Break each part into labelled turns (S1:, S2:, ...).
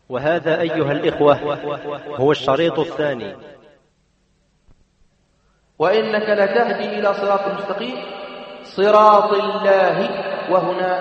S1: وهذا أيها الإخوة هو الشريط الثاني.
S2: وإنك لتهدي إلى صراط مستقيم صراط الله، وهنا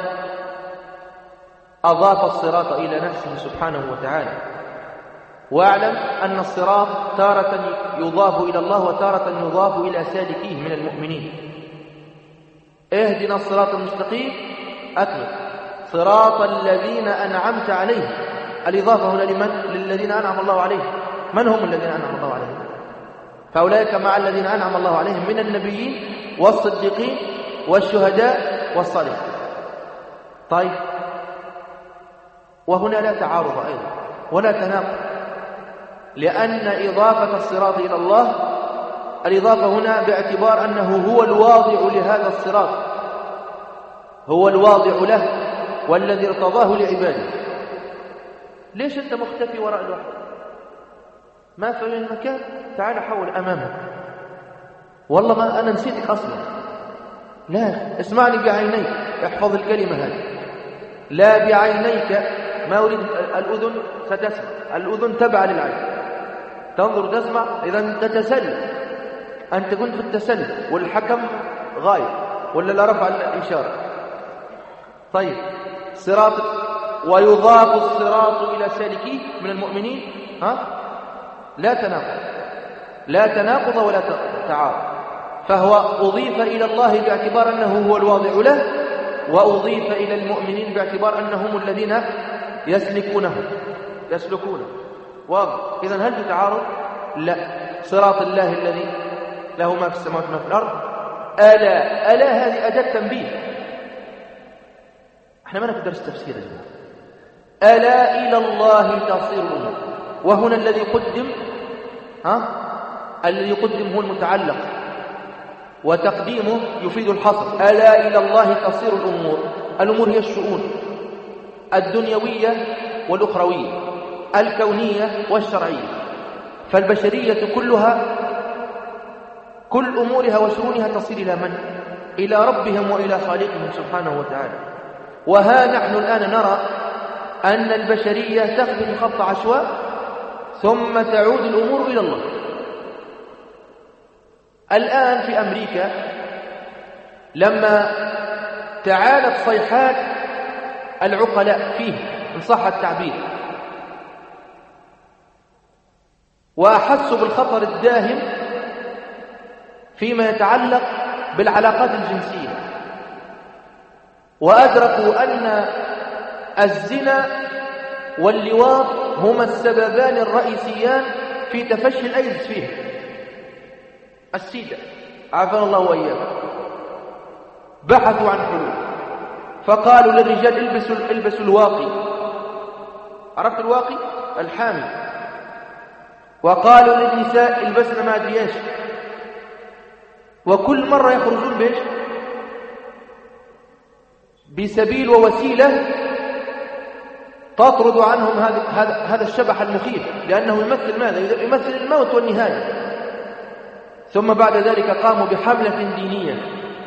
S2: أضاف الصراط إلى نفسه سبحانه وتعالى. واعلم أن الصراط تارة يضاف إلى الله وتارة يضاف إلى سالكيه من المؤمنين. اهدنا الصراط المستقيم، أكمل صراط الذين أنعمت عليهم. الإضافة هنا لمن؟ للذين أنعم الله عليهم. من هم الذين أنعم الله عليهم؟ فأولئك مع الذين أنعم الله عليهم من النبيين والصديقين والشهداء والصالحين. طيب، وهنا لا تعارض أيضا ولا تناقض، لأن إضافة الصراط إلى الله الإضافة هنا باعتبار أنه هو الواضع لهذا الصراط، هو الواضع له والذي ارتضاه لعباده. ليش أنت مختفي وراء الوحي؟ ما في المكان، تعال حول أمامك. والله ما أنا نسيتك أصلا. لا، اسمعني بعينيك، احفظ الكلمة هذه. لا بعينيك، ما أريد الأذن ستسمع، الأذن تبع للعين، تنظر تسمع، إذا تتسلل. أنت كنت في التسلل والحكم غايب ولا لا رفع الإشارة. طيب، صراط ويضاف الصراط إلى سالكيه من المؤمنين، لا تناقض ولا تعارض. فهو أضيف إلى الله باعتبار أنه هو الواضع له، وأضيف إلى المؤمنين باعتبار أنهم الذين يسلكونه. واضح؟ إذن هل تعارض؟ لا. صراط الله الذي له ما في السماوات وما في الأرض. ألا هذه أداة تنبيه. احنا ما نقدر التفسير يا جماعة. ألا إلى الله تصير الأمور. وهنا الذي قدم الذي يقدم هو المتعلق، وتقديمه يفيد الحصر. ألا إلى الله تصير الأمور. الأمور هي الشؤون الدنيوية والأخروية، الكونية والشرعية. فالبشرية كلها، كل أمورها وشؤونها تصير إلى من؟ إلى ربهم وإلى خالقهم سبحانه وتعالى. وها نحن الآن نرى أن البشرية تخطف خط عشواء، ثم تعود الأمور إلى الله. الآن في أمريكا لما تعالت صيحات العقلاء فيه إن صح التعبير، وأحسوا بالخطر الداهم فيما يتعلق بالعلاقات الجنسية، وأدركوا أن الزنا واللواط هما السببان الرئيسيان في تفشي الأيدز فيه، السيدة عافانا الله وإياكم. بحثوا عن حلول، فقالوا للرجال البسوا الواقي. عرفت الواقي؟ الحامي. وقالوا للنساء البسنا ما أدري ايش. وكل مرة يخرجون بإيش؟ بسبيل ووسيلة تطرد عنهم هذا الشبح المخيف، لأنه يمثل ماذا؟ يمثل الموت والنهاية. ثم بعد ذلك قاموا بحملة دينية،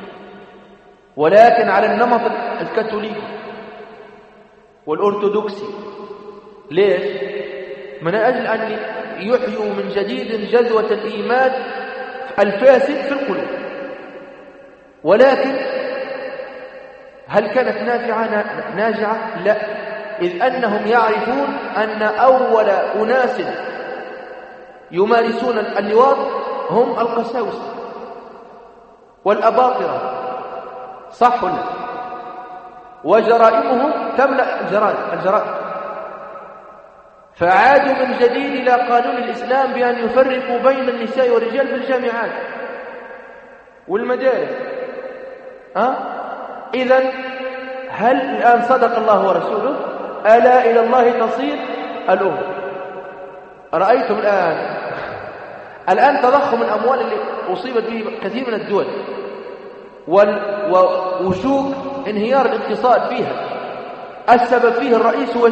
S2: ولكن على النمط الكاثوليكي والأرثوذكسي. ليش؟ من أجل أن يحيوا من جديد جذوة الإيمان الفاسد في القلوب. ولكن هل كانت ناجعة؟ لا، إذ أنهم يعرفون أن أول أناس يمارسون اللواط هم القساوسة والأباطرة، صح ولا؟ وجرائمهم تملأ الجرائم. فعادوا من جديد إلى قانون الإسلام بأن يفرقوا بين النساء والرجال في الجامعات والمدارس. إذن هل الآن صدق الله ورسوله؟ ألا إلى الله تصير الأمور. رأيتم الآن تضخم الأموال اللي أصيبت به كثير من الدول، ووشوك انهيار الاقتصاد فيها. السبب فيه الرئيس هو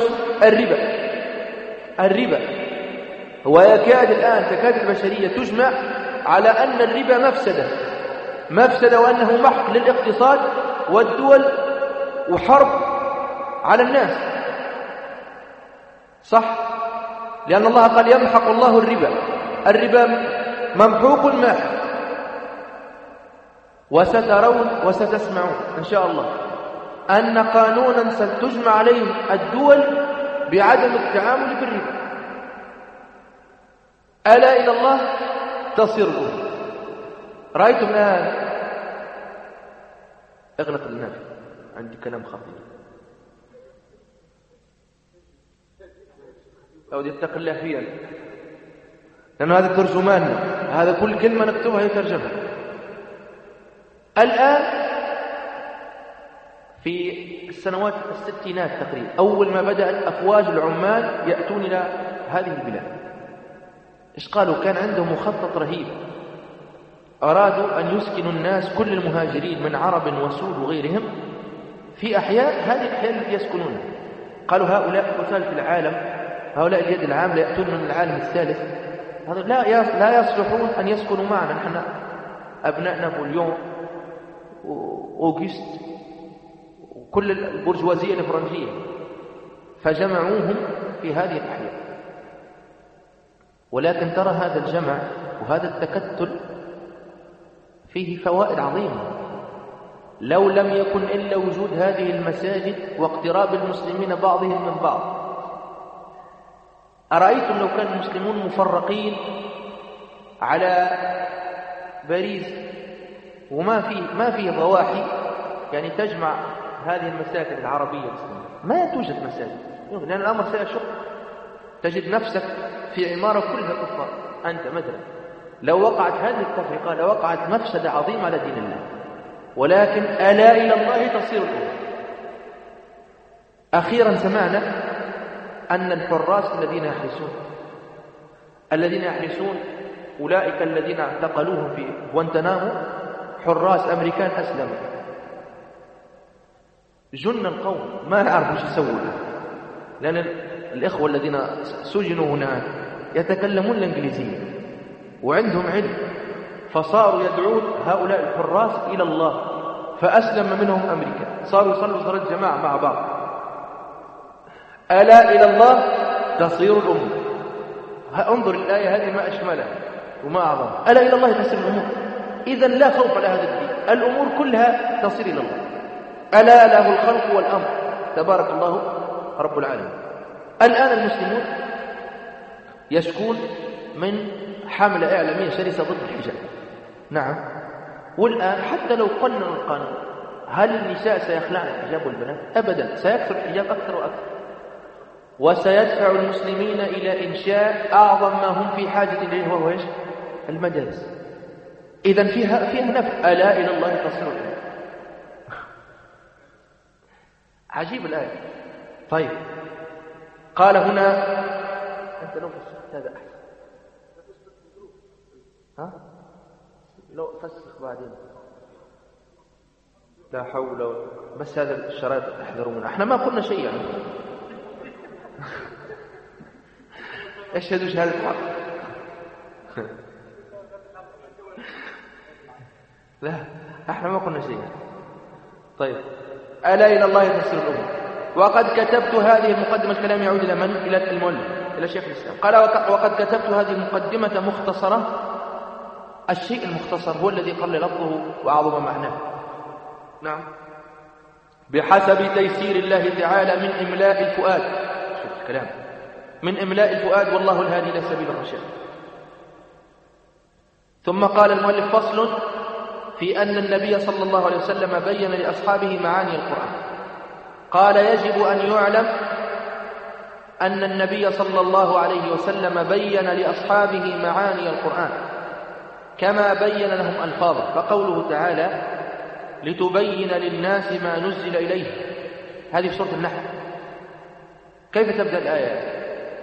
S2: الربا. ويكاد الآن تكاد البشرية تجمع على أن الربا مفسدة، وأنه محق للاقتصاد والدول وحرب على الناس. صح؟ لأن الله قال يمحق الله الربا. الربا ممحوق ماحق. وسترون وستسمعون إن شاء الله أن قانونا ستجمع عليه الدول بعدم التعامل بالربا. ألا إلى الله تصير الأمور. رأيتم الآن اغلق النافذة، عندي كلام خطير. أو يتق الله فيها، لأن هذا ترجمان، هذا كل كلمة نكتبها هي ترجمة. الآن في السنوات الستينات تقريبا أول ما بدأت أفواج العمال يأتون إلى هذه البلاد، إيش قالوا؟ كان عندهم مخطط رهيب. أرادوا أن يسكنوا الناس كل المهاجرين من عرب وسود وغيرهم في أحياء، هذه الأحياء التي يسكنونها. قالوا هؤلاء قتال في العالم، هؤلاء اليد العاملة يأتون من العالم الثالث، هذا لا يصلحون أن يسكنوا معنا، نحن أبناء نابليون وأوغست وكل البرجوازية الفرنسية. فجمعوهم في هذه الأحياء. ولكن ترى هذا الجمع وهذا التكتل فيه فوائد عظيمة. لو لم يكن إلا وجود هذه المساجد واقتراب المسلمين بعضهم من بعض، أرأيتم لو كان المسلمون مفرقين على باريس وما فيه ضواحي يعني تجمع هذه المساجد العربية الإسلامية، ما توجد مساجد، لأن الأمر سيشق. تجد نفسك في عمارة كلها كفار. أنت مثلا لو وقعت هذه التفرقة لوقعت مفسدة عظيمة على دين الله. ولكن ألا إلى الله تصير الأمور. أخيرا سمعنا أن الحراس الذين يحرسون أولئك الذين اعتقلوهم في غوانتنامو، حراس أمريكان أسلموا. جن القوم ما يعرفوا ايش يسووا، لأن الإخوة الذين سجنوا هناك يتكلمون الإنجليزية وعندهم علم، فصاروا يدعون هؤلاء الحراس إلى الله، فأسلم منهم أمريكا، صاروا يصلوا صلاة الجماعة مع بعض. ألا إلى الله تصير الأمور. انظر الآية هذه ما أشملها وما أعظمها. ألا إلى الله تصير الأمور. إذن لا خوف على هذا الدين، الأمور كلها تصير إلى الله. ألا له الخلق والأمر، تبارك الله رب العالمين. الآن المسلمون يشكون من حملة إعلامية شرسة ضد الحجاب. نعم، والآن حتى لو قلنا القانون، هل النساء سيخلعن الحجاب والبنات؟ أبدا، سيكثر الحجاب أكثر وأكثر، وسيدفع المسلمين إلى إنشاء أعظم ما هم في حاجة إليه، وهو إيش؟ المدارس. إذن فيها نفع. ألا إلى الله تصير الأمور. عجيب الآية. طيب، قال هنا أنت لو فسخت هذا أحسن، ها؟ لو فسخ بعدين لا حول ولا، بس هذا الشرائط احذروا منه، احنا ما قلنا شيء يعني. اشهدوا شهادة حق. لا، احنا ما قلنا شيء. طيب، ألا إلى الله تصير الأمور. وقد كتبت هذه المقدمة، الكلام يعود إلى من؟ إلى المؤلف، إلى شيخ الإسلام. قال وقد كتبت هذه المقدمة مختصرة. الشيء المختصر هو الذي قل لفظه وأعظم معناه. نعم، بحسب تيسير الله تعالى من إملاء الفؤاد. شوف الكلام، من إملاء الفؤاد، والله الهادي إلى سبيل الرشاد. ثم قال المؤلف فصل في أن النبي صلى الله عليه وسلم بين لأصحابه معاني القرآن. قال يجب أن يعلم أن النبي صلى الله عليه وسلم بين لأصحابه معاني القرآن كما بين لهم ألفاظه. فقوله تعالى لتبين للناس ما نزل إليه، هذه في سورة النحل. كيف تبدأ الآية؟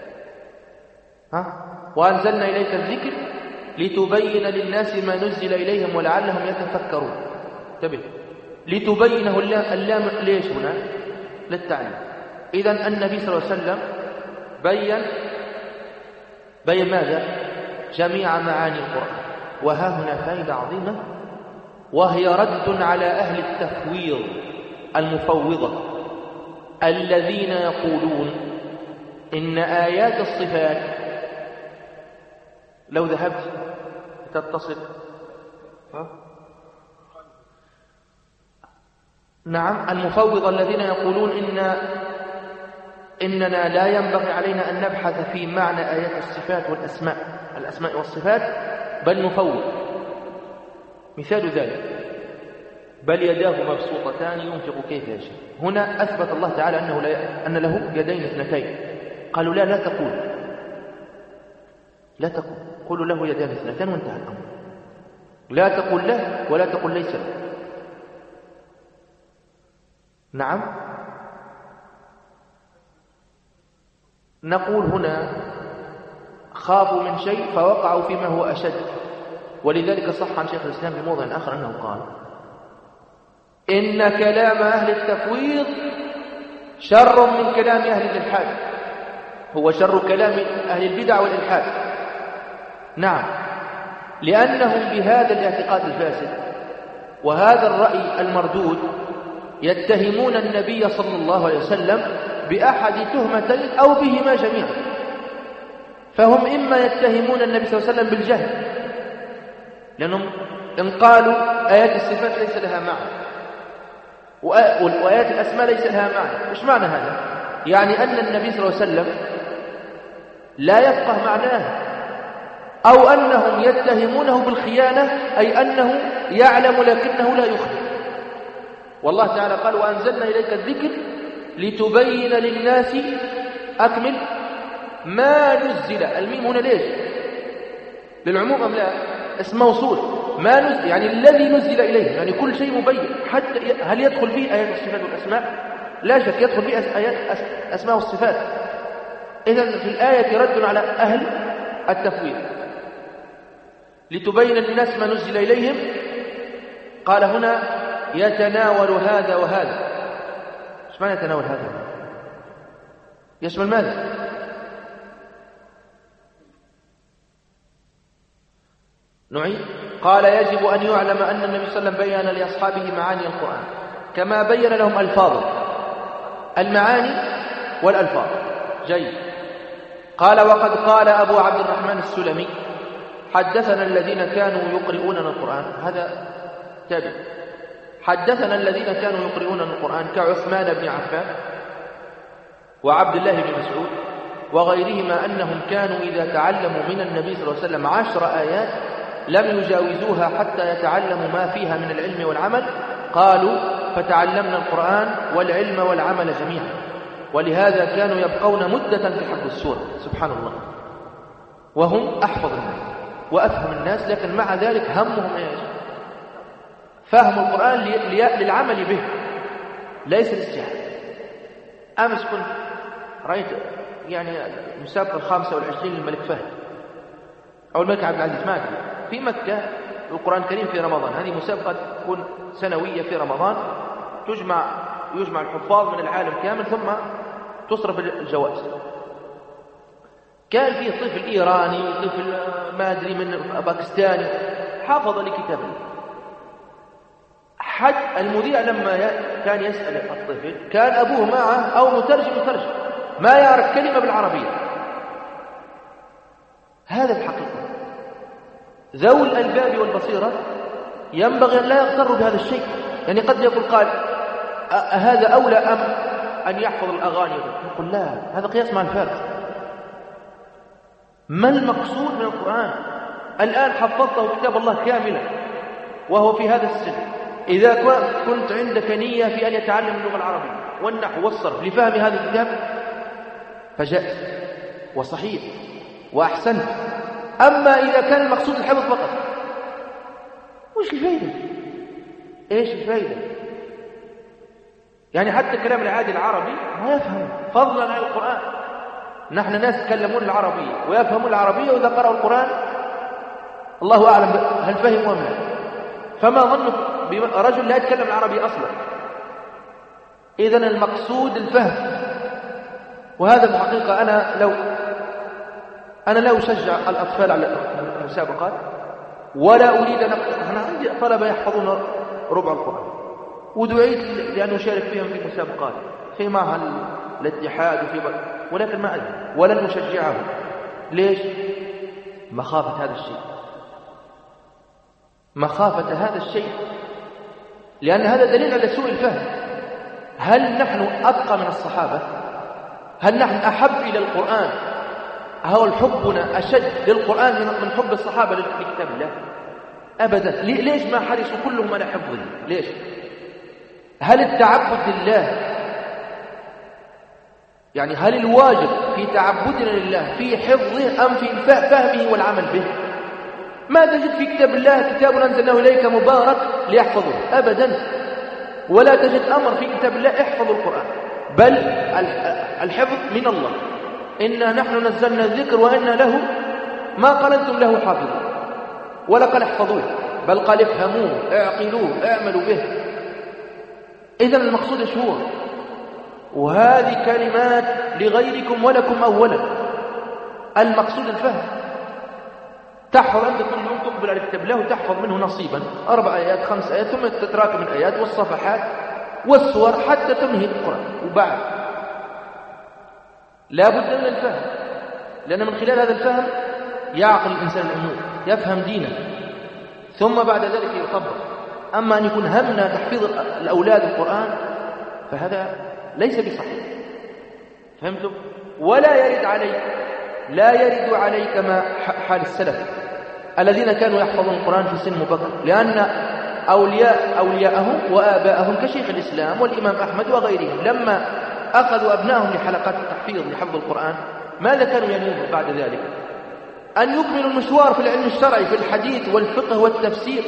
S2: وأنزلنا إليك الذكر لتبين للناس ما نزل إليهم ولعلهم يتفكرون. انتبه، لتبينه اللام ليش هنا؟ للتعليم. إذن النبي صلى الله عليه وسلم بين ماذا؟ جميع معاني القرآن. وها هنا فائدة عظيمة، وهي رد على أهل التفويض المفوضة الذين يقولون إن آيات الصفات لو ذهبت تتصل نعم المفوضة الذين يقولون إننا لا ينبغي علينا أن نبحث في معنى آيات الصفات الأسماء والصفات بل نفوض. مثال ذلك بل يداه مبسوطتان ينفق كيف يشاء. هنا أثبت الله تعالى أن له يدين اثنتين. قالوا لا تقول قولوا له يدين اثنتين وانتهى الأمر. لا تقول له ولا تقول ليس له. نعم نقول هنا خافوا من شيء فوقعوا فيما هو أشد. ولذلك صح عن شيخ الإسلام في موضع آخر أنه قال إن كلام أهل التفويض شر من كلام أهل الإلحاد. هو شر كلام أهل البدع والإلحاد. نعم لأنهم بهذا الاعتقاد الفاسد وهذا الرأي المردود يتهمون النبي صلى الله عليه وسلم بأحد تهمتين أو بهما جميعا. فهم إما يتهمون النبي صلى الله عليه وسلم بالجهل لأنهم إن قالوا آيات الصفات ليس لها معنى وآيات الأسماء ليس لها معنى. إيش معنى هذا؟ يعني أن النبي صلى الله عليه وسلم لا يفقه معناه أو أنهم يتهمونه بالخيانة أي أنه يعلم لكنه لا يخفي. والله تعالى قال وأنزلنا إليك الذكر لتبين للناس أكمل ما نزل. الميم هنا ليش؟ للعموم أم لا؟ اسم موصول. ما نزل يعني الذي نزل إليه يعني كل شيء مبين. حتى هل يدخل فيه آيات الصفات والأسماء؟ لا شك يدخل فيه آيات أسماء والصفات. إذن في الآية رد على أهل التفويض لتبين للناس ما نزل إليهم. قال هنا يتناول هذا وهذا. ايش معنى يتناول هذا؟ يشمل ماذا؟ نعيد. قال يجب أن يعلم أن النبي صلى الله عليه وسلم بين لأصحابه معاني القرآن كما بين لهم ألفاظه. المعاني والألفاظ. جيد. قال وقد قال أبو عبد الرحمن السلمي حدثنا الذين كانوا يقرؤوننا القرآن. هذا تابع. حدثنا الذين كانوا يقرؤوننا القرآن كعثمان بن عفان وعبد الله بن مسعود وغيرهما أنهم كانوا إذا تعلموا من النبي صلى الله عليه وسلم 10 آيات لم يجاوزوها حتى يتعلموا ما فيها من العلم والعمل. قالوا فتعلمنا القرآن والعلم والعمل جميعا. ولهذا كانوا يبقون مدة في حفظ السورة. سبحان الله. وهم أحفظ الناس وأفهم الناس لكن مع ذلك همهم إيش؟ فهم القرآن للعمل به ليس للسحر. أمس كنت رأيت يعني مسابقة 25 للملك فهد أو الملك عبد العزيز ما أدري في مكة القرآن الكريم في رمضان. هذه مسابقة تكون سنوية في رمضان يجمع الحفاظ من العالم كامل ثم تصرف الجوائز. كان فيه طفل إيراني طفل ما أدري من باكستاني حافظ لكتاب الله. حد المذيع لما كان يسأل الطفل كان أبوه معه أو مترجم ما يعرف كلمة بالعربية. هذا الحقيقة. ذوي الألباب والبصيرة ينبغي أن لا يغتروا بهذا الشيء. يعني قد يقول قال هذا أولى أم أن يحفظ الأغاني؟ يقول لا هذا قياس مع الفارق. ما المقصود من القرآن؟ الآن حفظته كتاب الله كاملا وهو في هذا السن. إذا كنت عندك نية في أن يتعلم اللغة العربية والنحو والصرف لفهم هذا الكتاب فجائز وصحيح وأحسن. أما إذا كان المقصود الحفظ فقط وش الفائدة؟ إيش الفائدة؟ يعني حتى الكلام العادي العربي ما يفهم فضلا عن القرآن. نحن ناس يتكلمون العربية ويفهمون العربية وإذا قرأوا القرآن الله أعلم هل فهموا أم لا. فما ظنك برجل لا يتكلم العربي أصلا؟ إذن المقصود الفهم. وهذا الحقيقة أنا لا أشجع الأطفال على المسابقات ولا أريد أن أنا عندي طلبة يحفظون ربع القرآن ودعيت لأن أشارك فيهم في مسابقات في معهد الاتحاد ولكن ما أدري ولن نشجعه. ليش؟ مخافة هذا الشيء، مخافة هذا الشيء، لأن هذا دليل على سوء الفهم. هل نحن أتقى من الصحابة؟ هل نحن أحب إلى القرآن؟ هل حبنا أشد للقرآن من حب الصحابة لكتاب الله؟ أبدا. ليش ما حرصوا كلهم على حفظه؟ ليش؟ هل التعبد لله، يعني هل الواجب في تعبدنا لله في حفظه أم في فهمه والعمل به؟ ما تجد في كتاب الله كتاب أنزلناه إليك مبارك ليحفظه أبدا، ولا تجد أمر في كتاب الله احفظوا القرآن، بل الحفظ من الله. إنا نحن نزلنا الذكر وإنا له ما قال أنتم له حافظون، ولا قال احفظوه، بل قال افهموه اعقلوه اعملوا به. إذن المقصود ايش هو؟ وهذه كلمات لغيركم ولكم أولا. المقصود الفهم. تحفظ أنت كل يوم تقبل على كتاب الله وتحفظ منه نصيبا، 4 آيات 5 آيات، ثم تتراكم الآيات والصفحات والسور حتى تنهي القرآن. وبعد لا بد من الفهم، لأن من خلال هذا الفهم يعقل الإنسان الأمور، يفهم دينه، ثم بعد ذلك يطبق. أما أن يكون همنا تحفيظ الأولاد القرآن فهذا ليس بصحيح. فهمتم؟ ولا يرد عليك، لا يرد عليك ما حال السلف الذين كانوا يحفظون القرآن في سن مبكر، لأن أولياءهم وآباءهم كشيخ الإسلام والإمام أحمد وغيرهم لما أخذوا أبنائهم لحلقات التحفيظ لحفظ القرآن ماذا كانوا ينوون بعد ذلك؟ أن يكملوا المشوار في العلم الشرعي في الحديث والفقه والتفسير.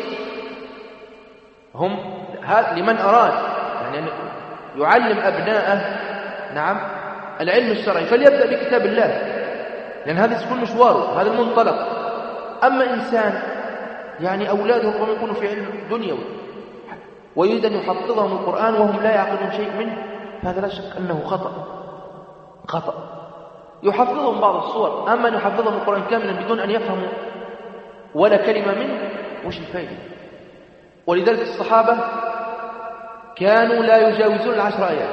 S2: هم لمن أراد يعني يعلم أبناءه نعم العلم الشرعي فليبدأ بكتاب الله، لأن هذا يكون مشواره، هذا المنطلق. أما إنسان يعني أولاده ربما يكونوا في علم دنيوي ويريد أن يحفظهم القرآن وهم لا يعقلون شيء منه، فهذا لا شك أنه خطأ. يحفظهم بعض الصور، أما أن يحفظهم القرآن كاملا بدون أن يفهموا ولا كلمة منه، وش الفائدة؟ ولذلك الصحابة كانوا لا يجاوزون 10 آيات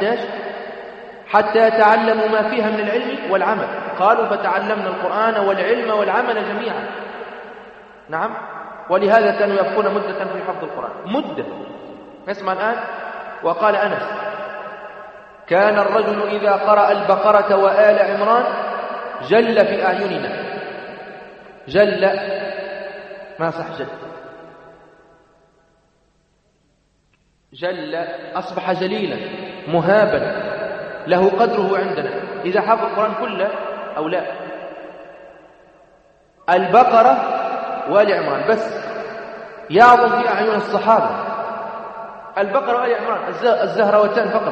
S2: حتى يتعلموا ما فيها من العلم والعمل. قالوا فتعلمنا القرآن والعلم والعمل جميعا. نعم. ولهذا كانوا يبقون مدة في حفظ القرآن، مدة. نسمع الآن. وقال أنس: كان الرجل إذا قرأ البقرة وآل عمران جل في أعيننا. جل ما صح جل أصبح جليلا مهابا له قدره عندنا إذا حفظ القرآن كله أو لا. البقرة وآل عمران بس يعظم في أعين الصحابة. البقرة وآل عمران الزهروتان فقط.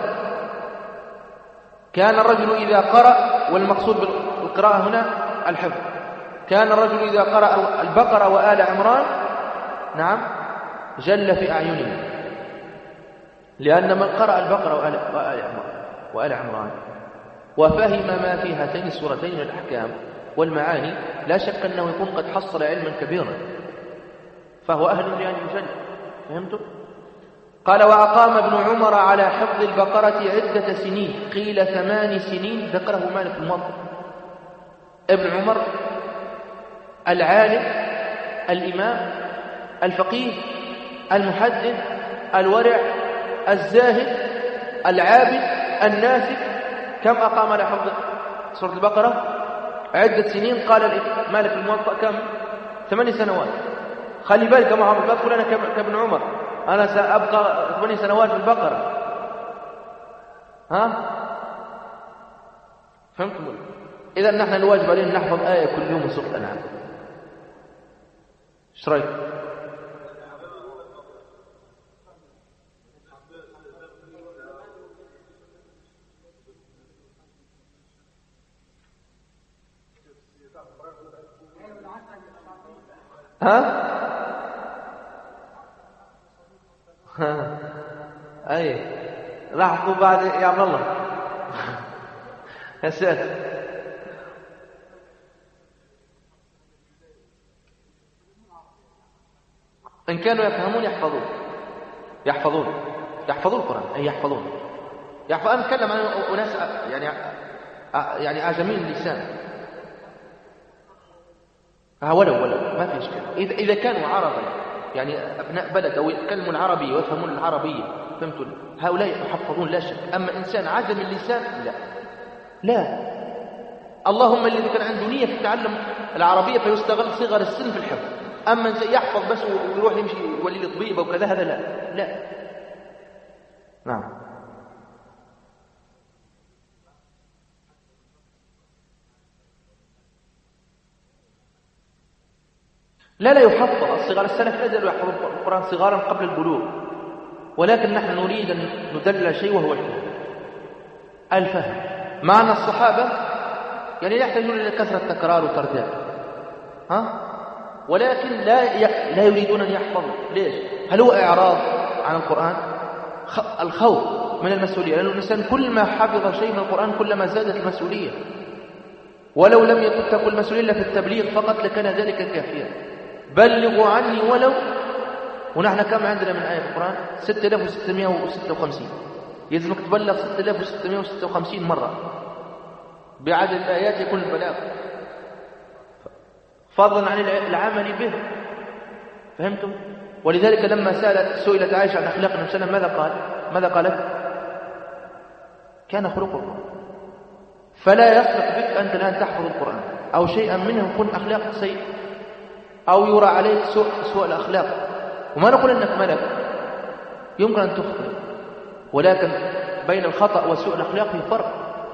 S2: كان الرجل إذا قرأ، والمقصود بالقراءة هنا الحفظ، كان الرجل إذا قرأ البقرة وآل عمران نعم جل في أعيننا، لأن من قرأ البقرة وآل عمران وفهم ما في هاتين السورتين من الأحكام والمعاني لا شك أنه يكون قد حصل علما كبيرا، فهو أهل لأن يجل. فهمتم؟ قال: وأقام ابن عمر على حفظ البقرة عدة سنين، قيل 8 سنين، ذكره مالك في الموطأ. ابن عمر العالم الإمام الفقيه المحدث الورع الزاهد العابد الناسك، كم أقام على حفظ سورة البقرة؟ عدة سنين. قال مالك في الموطأ كم؟ 8 سنوات. خلي بالك يا محمد، لا تقول أنا كابن عمر أنا سأبقى 8 سنوات في البقرة. فهمتم؟ إذا نحن الواجب علينا نحفظ آية كل يوم من سورة الأنعام. ايش رأيك؟ أي لاحظوا بعد يا عبد الله يا ساتر. إن كانوا يفهمون يحفظون القرآن، أي يحفظون. يحفظ. أنا أتكلم عن أناس يعني أعجمين اللسان، ولو ما في إشكال إذا كانوا عربا، يعني أبناء بلد أو يتكلموا العربية ويفهمون العربية، فهمتوا؟ هؤلاء يحفظون لا شك. أما إنسان عجم اللسان لا. اللهم الذي كان عنده نية في تعلم العربية فيستغل صغر السن في الحفظ. أما إنسان يحفظ بس ويروح يمشي يولي لي طبيب أو كذا، هذا لا. نعم. لا يحفظ الصغار. السلف لا زالوا يحفظون القرآن صغارا قبل البلوغ، ولكن نحن نريد أن ندلل شيء وهو الفهم. معنى الصحابة يعني لا يحتاجون إلى كثرة تكرار وترداد، ولكن لا يريدون أن يحفظوا. ليش؟ هل هو إعراض عن القرآن؟ الخوف من المسؤولية، لأن الإنسان كل ما حفظ شيء من القرآن كلما زادت المسؤولية، ولو لم تكن المسؤولية إلا في التبليغ فقط لكان ذلك كافيا. بلغوا عني ولو، ونحن كم عندنا من آية في القرآن؟ 6656. يلزمك تبلغ 6656 مرة بعدد الآيات يكون البلاغ، فضلا عن العمل به. فهمتم؟ ولذلك لما سئلت عائشة عن أخلاق النبي صلى الله عليه وسلم ماذا قالت؟ كان خلقه. فلا يصلح بك أنت الآن تحفظ القرآن أو شيئا منه يكون أخلاق سيء أو يرى عليك سوء الأخلاق. وما نقول أنك ملك، يمكن أن تخطئ، ولكن بين الخطأ وسوء الأخلاق في فرق.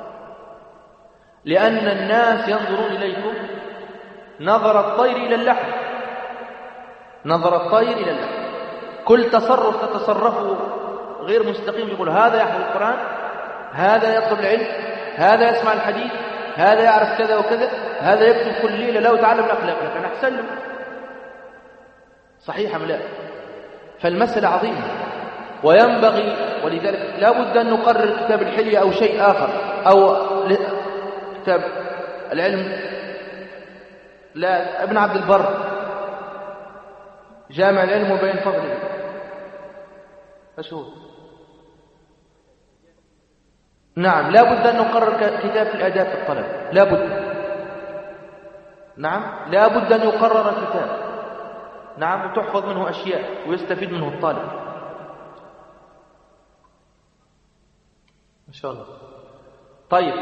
S2: لأن الناس ينظرون إليكم نظر الطير إلى اللحم، نظر الطير إلى اللحم. كل تصرف تتصرفه غير مستقيم يقول هذا يحفظ القرآن، هذا يطلب العلم، هذا يسمع الحديث، هذا يعرف كذا وكذا، هذا يكتب كل ليلة لو تعلم الأخلاق لكن أحسن له. صحيح أم لا؟ فالمسألة عظيمة وينبغي، ولذلك لا بد أن نقرر كتاب الحلية أو شيء آخر أو كتاب العلم. لا، ابن عبد البر جامع العلم وبين فضله مشهور. نعم، لا بد أن نقرر كتاب الآداب في الطلب، لا بد. نعم، لا بد أن يقرر كتاب، نعم، وتحفظ منه أشياء ويستفيد منه الطالب. إن شاء الله. طيب،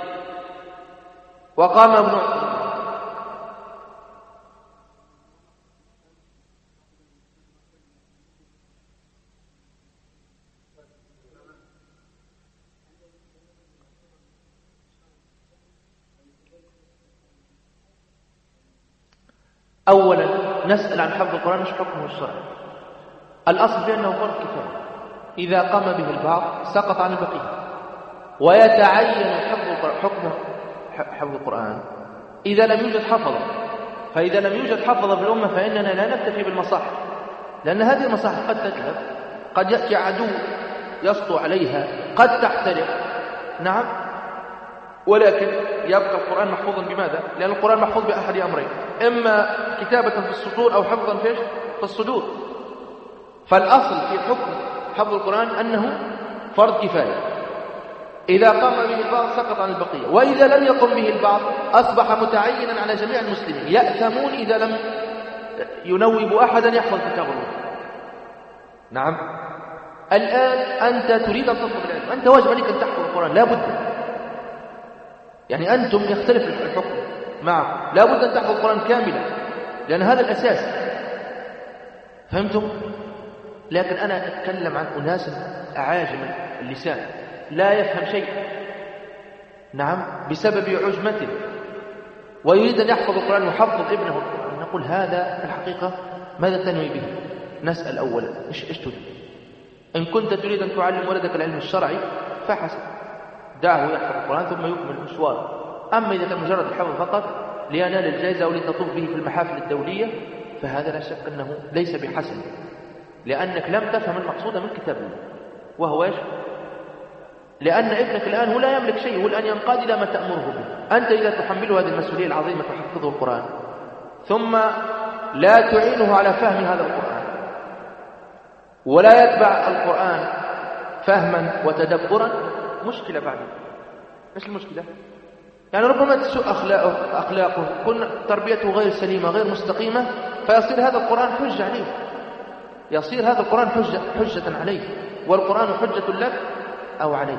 S2: وقام ابن أولا نسأل عن حفظ القرآن مش حكمه الشرعي. الأصل بأنه فرض كفاية، إذا قام به البعض سقط عن البقية، ويتعين حكم حفظ القرآن إذا لم يوجد حفظه. فإذا لم يوجد حفظه في الأمة فإننا لا نكتفي بالمصاحف، لأن هذه المصاحف قد تذهب، قد يأتي عدو يسطو عليها، قد تحترق. نعم، ولكن يبقى القرآن محفوظا بماذا؟ لأن القرآن محفوظ بأحد أمرين، إما كتابة في السطور أو حفظا في الصدور. فالأصل في حكم حفظ القرآن أنه فرض كفاية، إذا قام به البعض سقط عن البقية، وإذا لم يقم به البعض أصبح متعينا على جميع المسلمين، يأثمون إذا لم ينوب أحدا يحفظ كتاب الله. نعم، الآن أنت تريد أن تطلب العلم، أنت واجب عليك أن تحفظ القرآن، لا بد. يعني أنتم يختلف الحكم معه، لا بد أن تحفظ القرآن كاملا لأن هذا الأساس. فهمتم؟ لكن أنا أتكلم عن أناس أعاجم اللسان لا يفهم شيء، نعم، بسبب عجمته، ويريد أن يحفظ القرآن ويحفظ ابنه القرآن. نقول هذا في الحقيقة ماذا تنوي به؟ نسأل أولا إيش تريد؟ إن كنت تريد أن تعلم ولدك العلم الشرعي فحسن، دعه يحفظ القرآن ثم يكمل مشواره. أما إذا كان مجرد الحفظ فقط لينال الجائزة أو لتطوف به في المحافل الدولية فهذا لا شك أنه ليس بحسن، لأنك لم تفهم المقصود من كتاب الله، وهو إيش؟ لأن ابنك الآن هو لا يملك شيء، هو الآن ينقاد إلى ما تأمره به. أنت إذا تحمله هذه المسؤولية العظيمة تحفظه القرآن ثم لا تعينه على فهم هذا القرآن ولا يتبع القرآن فهما وتدبرا، مشكلة بعدين. إيش المشكلة؟ يعني ربما تسوء أخلاقه كن تربيته غير سليمة غير مستقيمة، فيصير هذا القرآن حجة عليه، يصير هذا القرآن حجة عليه، والقرآن حجة لك أو عليه.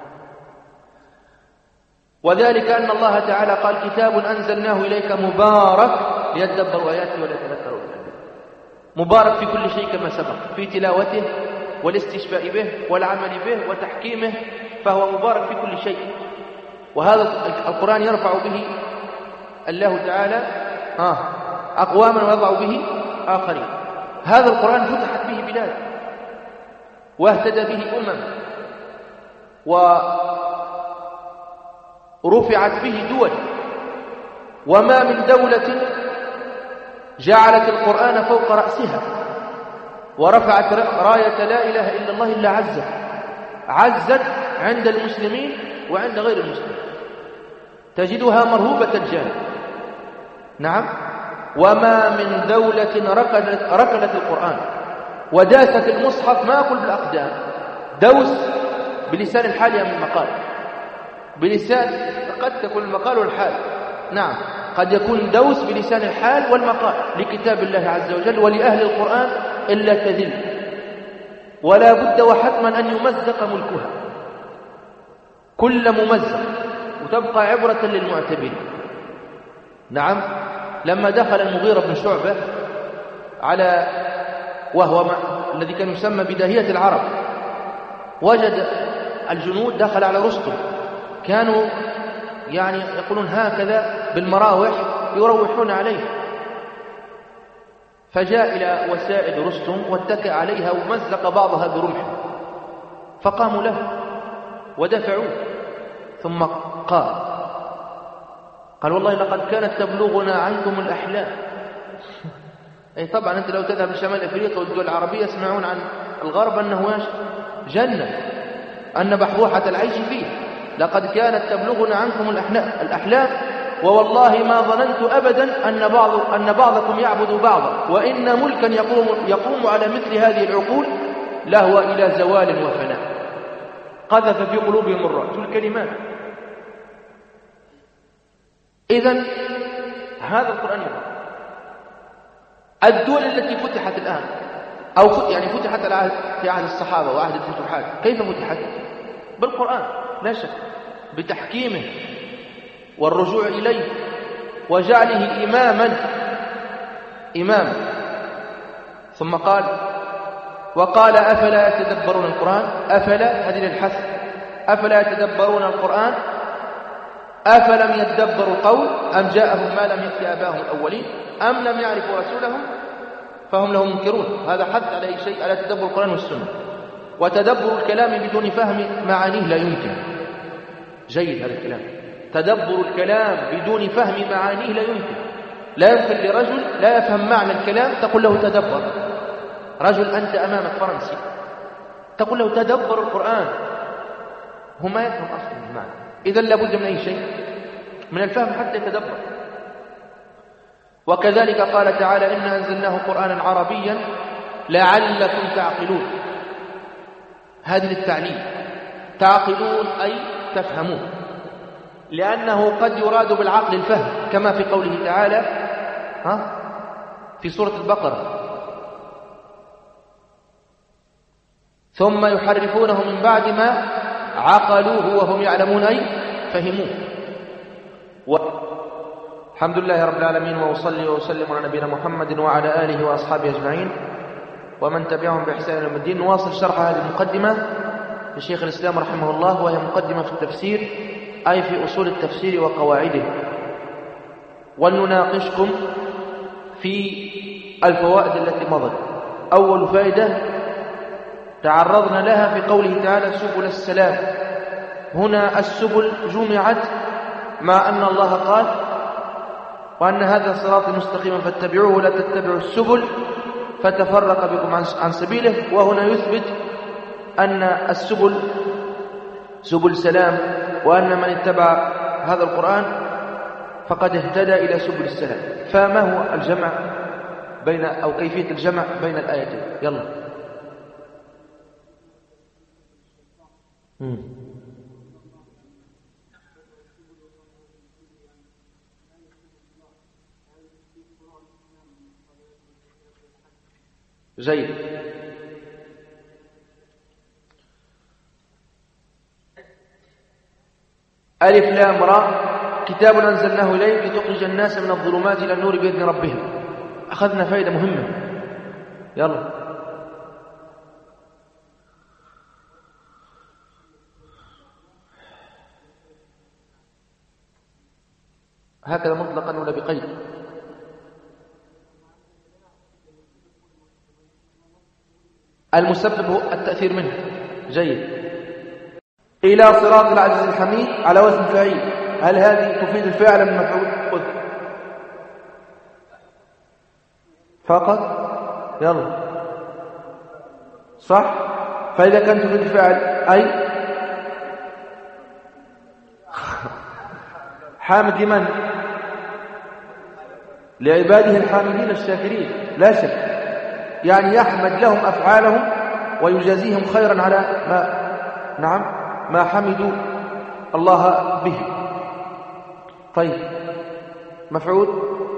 S2: وذلك أن الله تعالى قال كتاب أنزلناه إليك مبارك ليدبروا آياته وليتذكروا الألباب. مبارك في كل شيء كما سبق، في تلاوته والاستشفاء به والعمل به وتحكيمه، فهو مبارك في كل شيء. وهذا القرآن يرفع به الله تعالى أقواما ويضع به آخرين. هذا القرآن فتحت به بلاد واهتدى به ورفعت به دول، وما من دولة جعلت القرآن فوق رأسها ورفعت راية لا إله إلا الله إلا عزت عند المسلمين وعند غير المسلمين، تجدها مرهوبة الجانب. نعم. وما من دولة ركلت القرآن وداست المصحف، ما أقول بالأقدام، دوس بلسان الحال يا من مقال، بلسان قد تكون المقال والحال. نعم، قد يكون دوس بلسان الحال والمقال لكتاب الله عز وجل ولأهل القرآن إلا تذل، ولا بد وحتما أن يمزق ملكها كل ممزق، وتبقى عبرة للمعتبرين. نعم. لما دخل المغيرة بن شعبة وهو الذي كان يسمى بداهية العرب، وجد الجنود دخل على رستم، كانوا يعني يقولون هكذا بالمراوح يروحون عليه، فجاء إلى وسائد رستم واتكأ عليها ومزق بعضها برمحه، فقاموا له ودفعوه، ثم قال والله لقد كانت تبلغنا عنكم الأحلام. أي طبعا أنت لو تذهب لشمال أفريقيا والدول العربية يسمعون عن الغرب أنه جنة، أن بحبوحة العيش فيه. لقد كانت تبلغنا عنكم الأحلام، ووالله ما ظننت أبدا أن بعضكم يعبد بعضا، وإن ملكا يقوم على مثل هذه العقول لهو إلى زوال وفناء. قذف في قلوبهم الرعب الكلمات. إذن هذا القرآن يقول الدول التي فتحت الآن أو يعني فتحت في عهد الصحابة وعهد الفتوحات، كيف فتحت؟ بالقرآن لا شك، بتحكيمه والرجوع إليه وجعله إماما. ثم وقال أفلا يتدبرون القرآن، أفلا هذه للحث، أفلا يتدبرون القرآن أفلم يدبروا القول أم جاءهم ما لم يأت آباءهم الأولين أم لم يعرفوا رسولهم فهم له منكرون. هذا حث على أي شيء، على تدبر القرآن والسنة. وتدبر الكلام بدون فهم معانيه لا يمكن. جيد هذا الكلام، تدبر الكلام بدون فهم معانيه لا يمكن. لا يمكن لرجل لا يفهم معنى الكلام تقول له تدبر. رجل أنت أمامك فرنسي تقول له تدبر القرآن، هو ما يفهم أصلا المعنى. إذن لابد من أي شيء، من الفهم حتى يتدبر. وكذلك قال تعالى إنا أنزلناه قرآنا عربيا لعلكم تعقلون. هذه للتعليم، تعقلون أي تفهمون، لأنه قد يراد بالعقل الفهم كما في قوله تعالى في سورة البقرة ثم يحرفونه من بعد ما عقلوه وهم يعلمون أي فهموه. الحمد لله رب العالمين، وأصلي وأسلم على نبينا محمد وعلى آله وأصحابه أجمعين ومن تبعهم بإحسان إلى يوم الدين. نواصل شرح هذه المقدمة لشيخ الإسلام رحمه الله، وهي مقدمة في التفسير أي في أصول التفسير وقواعده، ولنناقشكم في الفوائد التي مضت. أول فائدة تعرضنا لها في قوله تعالى سبل السلام. هنا السبل جمعت مع أن الله قال وأن هذا صراطي مستقيما فاتبعوه ولا تتبعوا السبل فتفرق بكم عن سبيله. وهنا يثبت أن السبل سبل سلام، وأن من اتبع هذا القرآن فقد اهتدى إلى سبل السلام. فما هو الجمع بين أو كيفية الجمع بين الآيتين؟ يلا. جيد. ألف لام را كتاب أنزلناه إليك لتخرج الناس من الظلمات إلى النور بإذن ربهم. أخذنا فائدة مهمة. يلا هكذا مطلقا ولا بقيد؟ المسبب هو التأثير منه. جيد. إلى صراط العزيز الحميد على وزن فعيل، هل هذه تفيد الفعل من مفعول؟ خذ فقط. يلا صح. فإذا كانت تفيد الفعل أي حامد من؟ لعباده الحامدين الشاكرين، لا شك. يعني يحمد لهم أفعالهم ويجازيهم خيرا على ما حمدوا الله به. طيب مفعول.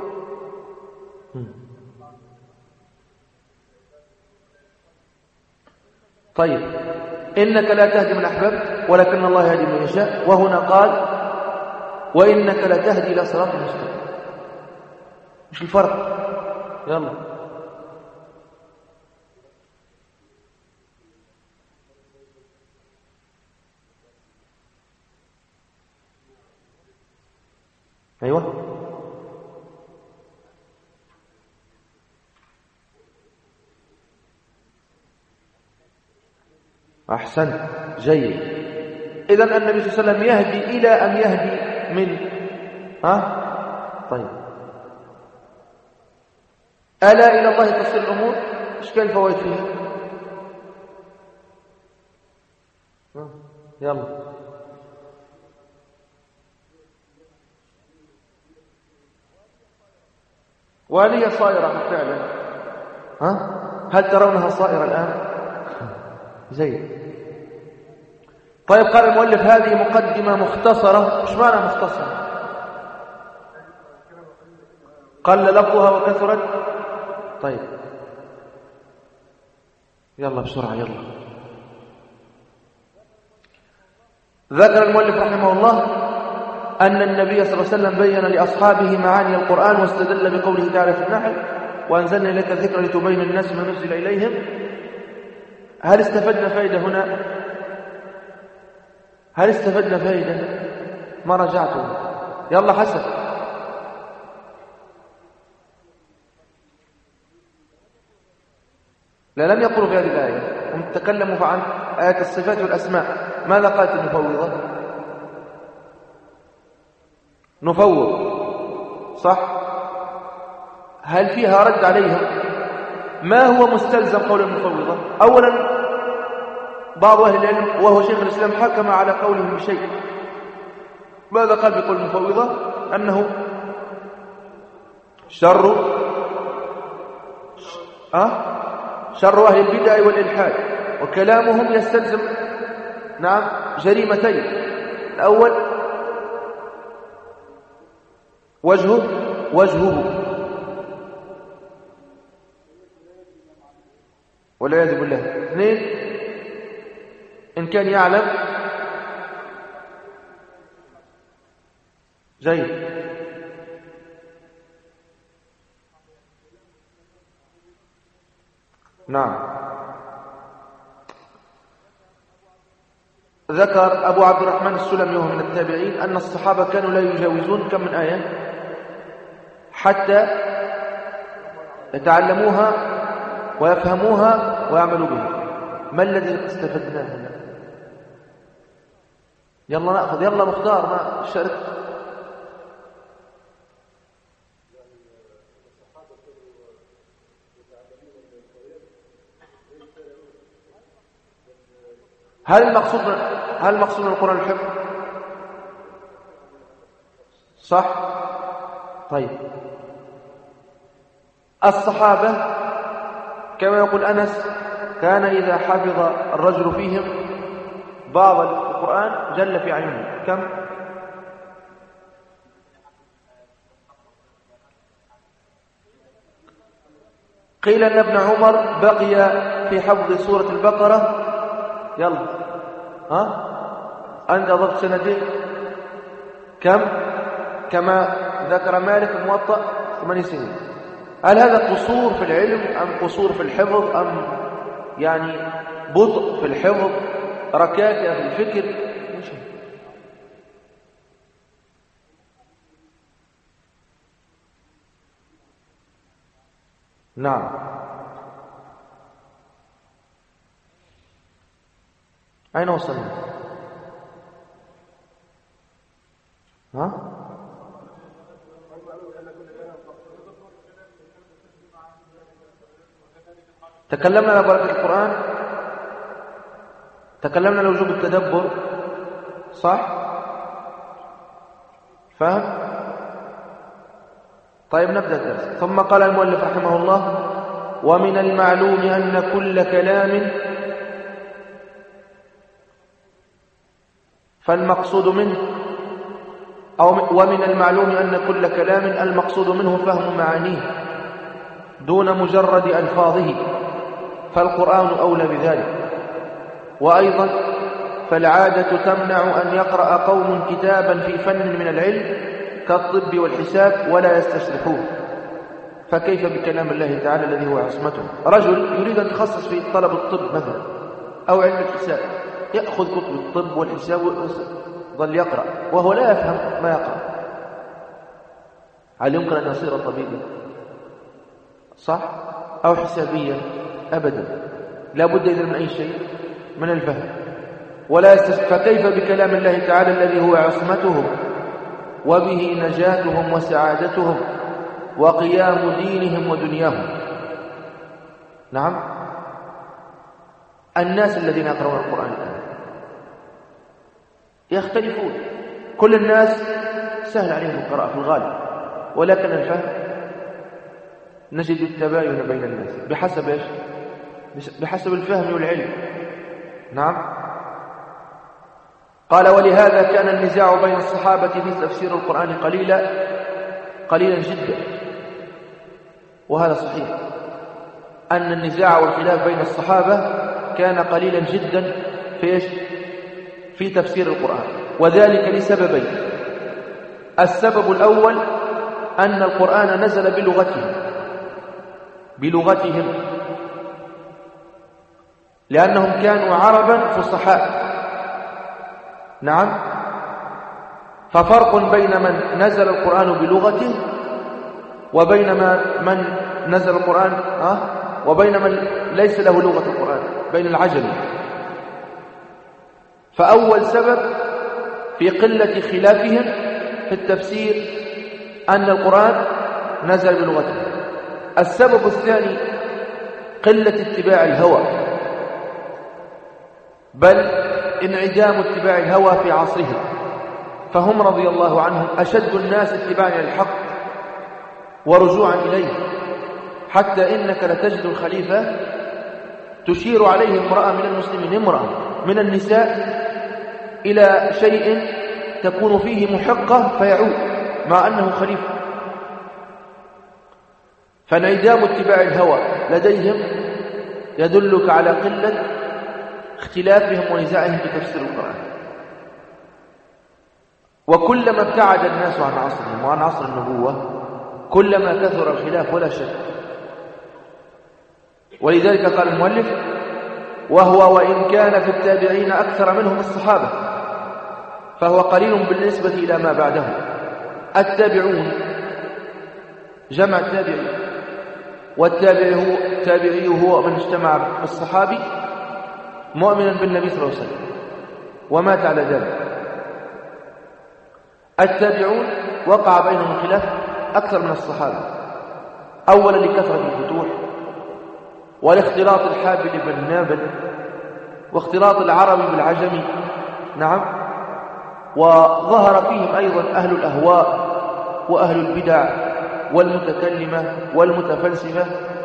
S2: طيب إنك لا تهدي من أحببت ولكن الله يهدي من يشاء. وهنا قال وإنك لا تهدي إلى صراط مستقيم. مش الفرق؟ يلا أيوة أحسن. جيد. إذن النبي صلى الله عليه وسلم يهدي إلى أن يهدي من طيب. ألا إلى الله تصير الأمور. إيش كان الفوائد فيها؟ يلا وهي صائرة فعلا. هل ترونها صائرة الآن؟ زين. طيب قال المؤلف هذه مقدمة مختصرة. ايش معنى مختصرة؟ قل لفظها وكثرت. طيب يلا بسرعة يلا. ذكر المؤلف رحمه الله أن النبي صلى الله عليه وسلم بين لأصحابه معاني القرآن واستدل بقوله تعالى في النحل وأنزلنا إليك الذكر لتبين الناس ما نزل إليهم. هل استفدنا فائدة هنا؟ هل استفدنا فائدة؟ ما رجعتم. يلا حسن. لا لم يقولوا في هذه الآية. هم تكلموا عن آيات الصفات والأسماء. ماذا قالت المفوضة؟ نفوض صح. هل فيها رد عليها؟ ما هو مستلزم قول المفوضة؟ أولا بعض أهل العلم وهو شيخ الإسلام حكم على قوله بشيء. ماذا قال بقول المفوضة؟ أنه شر أهل البدع والإلحاد وكلامهم يستلزم جريمتين. الأول وجهه والعياذ بالله. اثنين إن كان يعلم. جيد. نعم. ذكر أبو عبد الرحمن السلمي وهو من التابعين أن الصحابة كانوا لا يجاوزون كم من آية حتى يتعلموها ويفهموها ويعملوا بها. ما الذي استفدناه هنا؟ يلا نأخذ. يلا مختار ما شارك. هل المقصود من القرآن الحفظ؟ صح. طيب الصحابة كما يقول أنس كان إذا حفظ الرجل فيهم بعض القرآن جل في عيونه. كم؟ قيل أن ابن عمر بقي في حفظ سورة البقرة يلا أنت ضبط سنتين كم؟ كما ذكر مالك موطأ 8 سنين. هل هذا قصور في العلم أم قصور في الحفظ أم يعني بطء في الحفظ، ركاكة في الفكر؟ مش نعم. أين وصلنا؟ تكلمنا على بركة القرآن، تكلمنا على وجوب التدبر، صح؟ فهم؟ طيب نبدأ الدرس. ثم قال المؤلف رحمه الله: ومن المعلوم أن كل كلام فالمقصود منه ومن المعلوم أن كل كلام المقصود منه فهم معانيه دون مجرد ألفاظه، فالقرآن أولى بذلك. وأيضا فالعادة تمنع أن يقرأ قوم كتابا في فن من العلم كالطب والحساب ولا يستصلحوه، فكيف بكلام الله تعالى الذي هو عصمته؟ رجل يريد أن يتخصص في طلب الطب مثلا أو علم الحساب، يأخذ كتب الطب والحساب ويظل يقرأ وهو لا يفهم ما يقرأ، هل يمكن أن يصير طبيبا؟ صح؟ أو حسابيا؟ أبدا، لا بد إذن من أي شيء من الفهم ولا فكيف بكلام الله تعالى الذي هو عصمتهم وبه نجاتهم وسعادتهم وقيام دينهم ودنياهم؟ نعم، الناس الذين يقرؤون القرآن الآن يختلفون، كل الناس سهل عليهم القراءة في الغالب، ولكن الفهم نجد التباين بين الناس بحسب ايش؟ بحسب الفهم والعلم. نعم. قال: ولهذا كان النزاع بين الصحابة في تفسير القرآن قليلا جدا، وهذا صحيح أن النزاع والخلاف بين الصحابة كان قليلا جدا في تفسير القرآن، وذلك لسببين. السبب الأول أن القرآن نزل بلغتهم لأنهم كانوا عربا فصحاء. نعم. ففرق بين من نزل القرآن بلغته وبين من نزل القرآن وبين من ليس له لغة القرآن، بين العجم. فأول سبب في قلة خلافهم في التفسير أن القرآن نزل بلغته. السبب الثاني قلة اتباع الهوى، بل انعدام اتباع الهوى في عصرهم، فهم رضي الله عنهم أشد الناس اتباعا للحق ورجوعا إليه، حتى إنك لتجد الخليفة تشير عليه امرأة من المسلمين، امرأة من النساء، إلى شيء تكون فيه محقة فيعود مع أنه خليفة. فانعدام اتباع الهوى لديهم يدلك على قلة اختلافهم ونزاعهم في تفسير القرآن. وكلما ابتعد الناس عن عصرهم وعن عصر النبوة كلما كثر الخلاف ولا شك. ولذلك قال المؤلف: وهو وإن كان في التابعين أكثر منهم الصحابة فهو قليل بالنسبة إلى ما بعدهم. التابعون جمع التابعي، والتابعي هو من اجتمع بالصحابي مؤمنا بالنبي صلى الله عليه وسلم ومات على ذلك. التابعون وقع بينهم خلاف أكثر من الصحابة، أولا لكثرة الفتوح والاختلاط الحابل بالنابل واختلاط العربي بالعجمي. نعم. وظهر فيهم أيضا أهل الأهواء وأهل البدع والمتكلمة والمتفلسفة،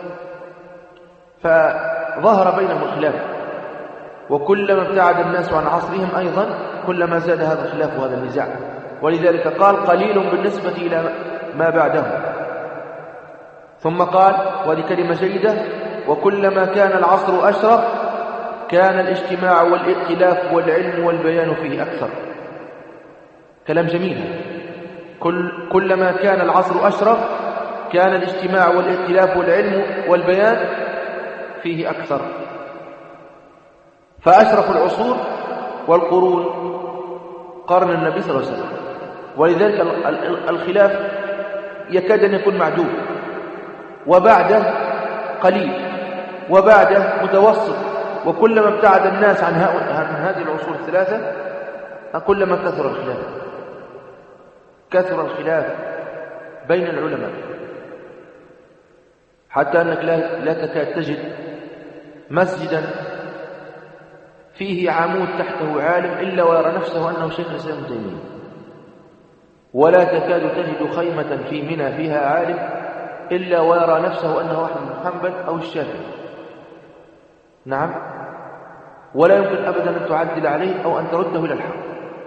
S2: فظهر بينهم الخلاف. وكلما ابتعد الناس عن عصرهم أيضا كلما زاد هذا الخلاف وهذا النزاع. ولذلك قال: قليل بالنسبة إلى ما بعدهم. ثم قال وهذه كلمة جيدة: وكلما كان العصر أشرف كان الاجتماع والائتلاف والعلم والبيان فيه أكثر. كلام جميل. كلما كان العصر أشرف كان الاجتماع والائتلاف والعلم والبيان فيه أكثر. فأشرف العصور والقرون قرن النبي صلى الله عليه وسلم، ولذلك الخلاف يكاد أن يكون معدوم، وبعده قليل، وبعده متوسط. وكلما ابتعد الناس عن هذه العصور الثلاثة كلما كثر الخلاف. كثر الخلاف بين العلماء حتى أنك لا تكاد تجد مسجدا فيه عمود تحته عالم إلا ويرى نفسه أنه شيخ الإسلام ابن تيمية، ولا تكاد تجد خيمة في منى فيها عالم إلا ويرى نفسه أنه أحمد بن حنبل أو الشافعي. نعم، ولا يمكن أبدا أن تعدل عليه أو أن ترده إلى الحق.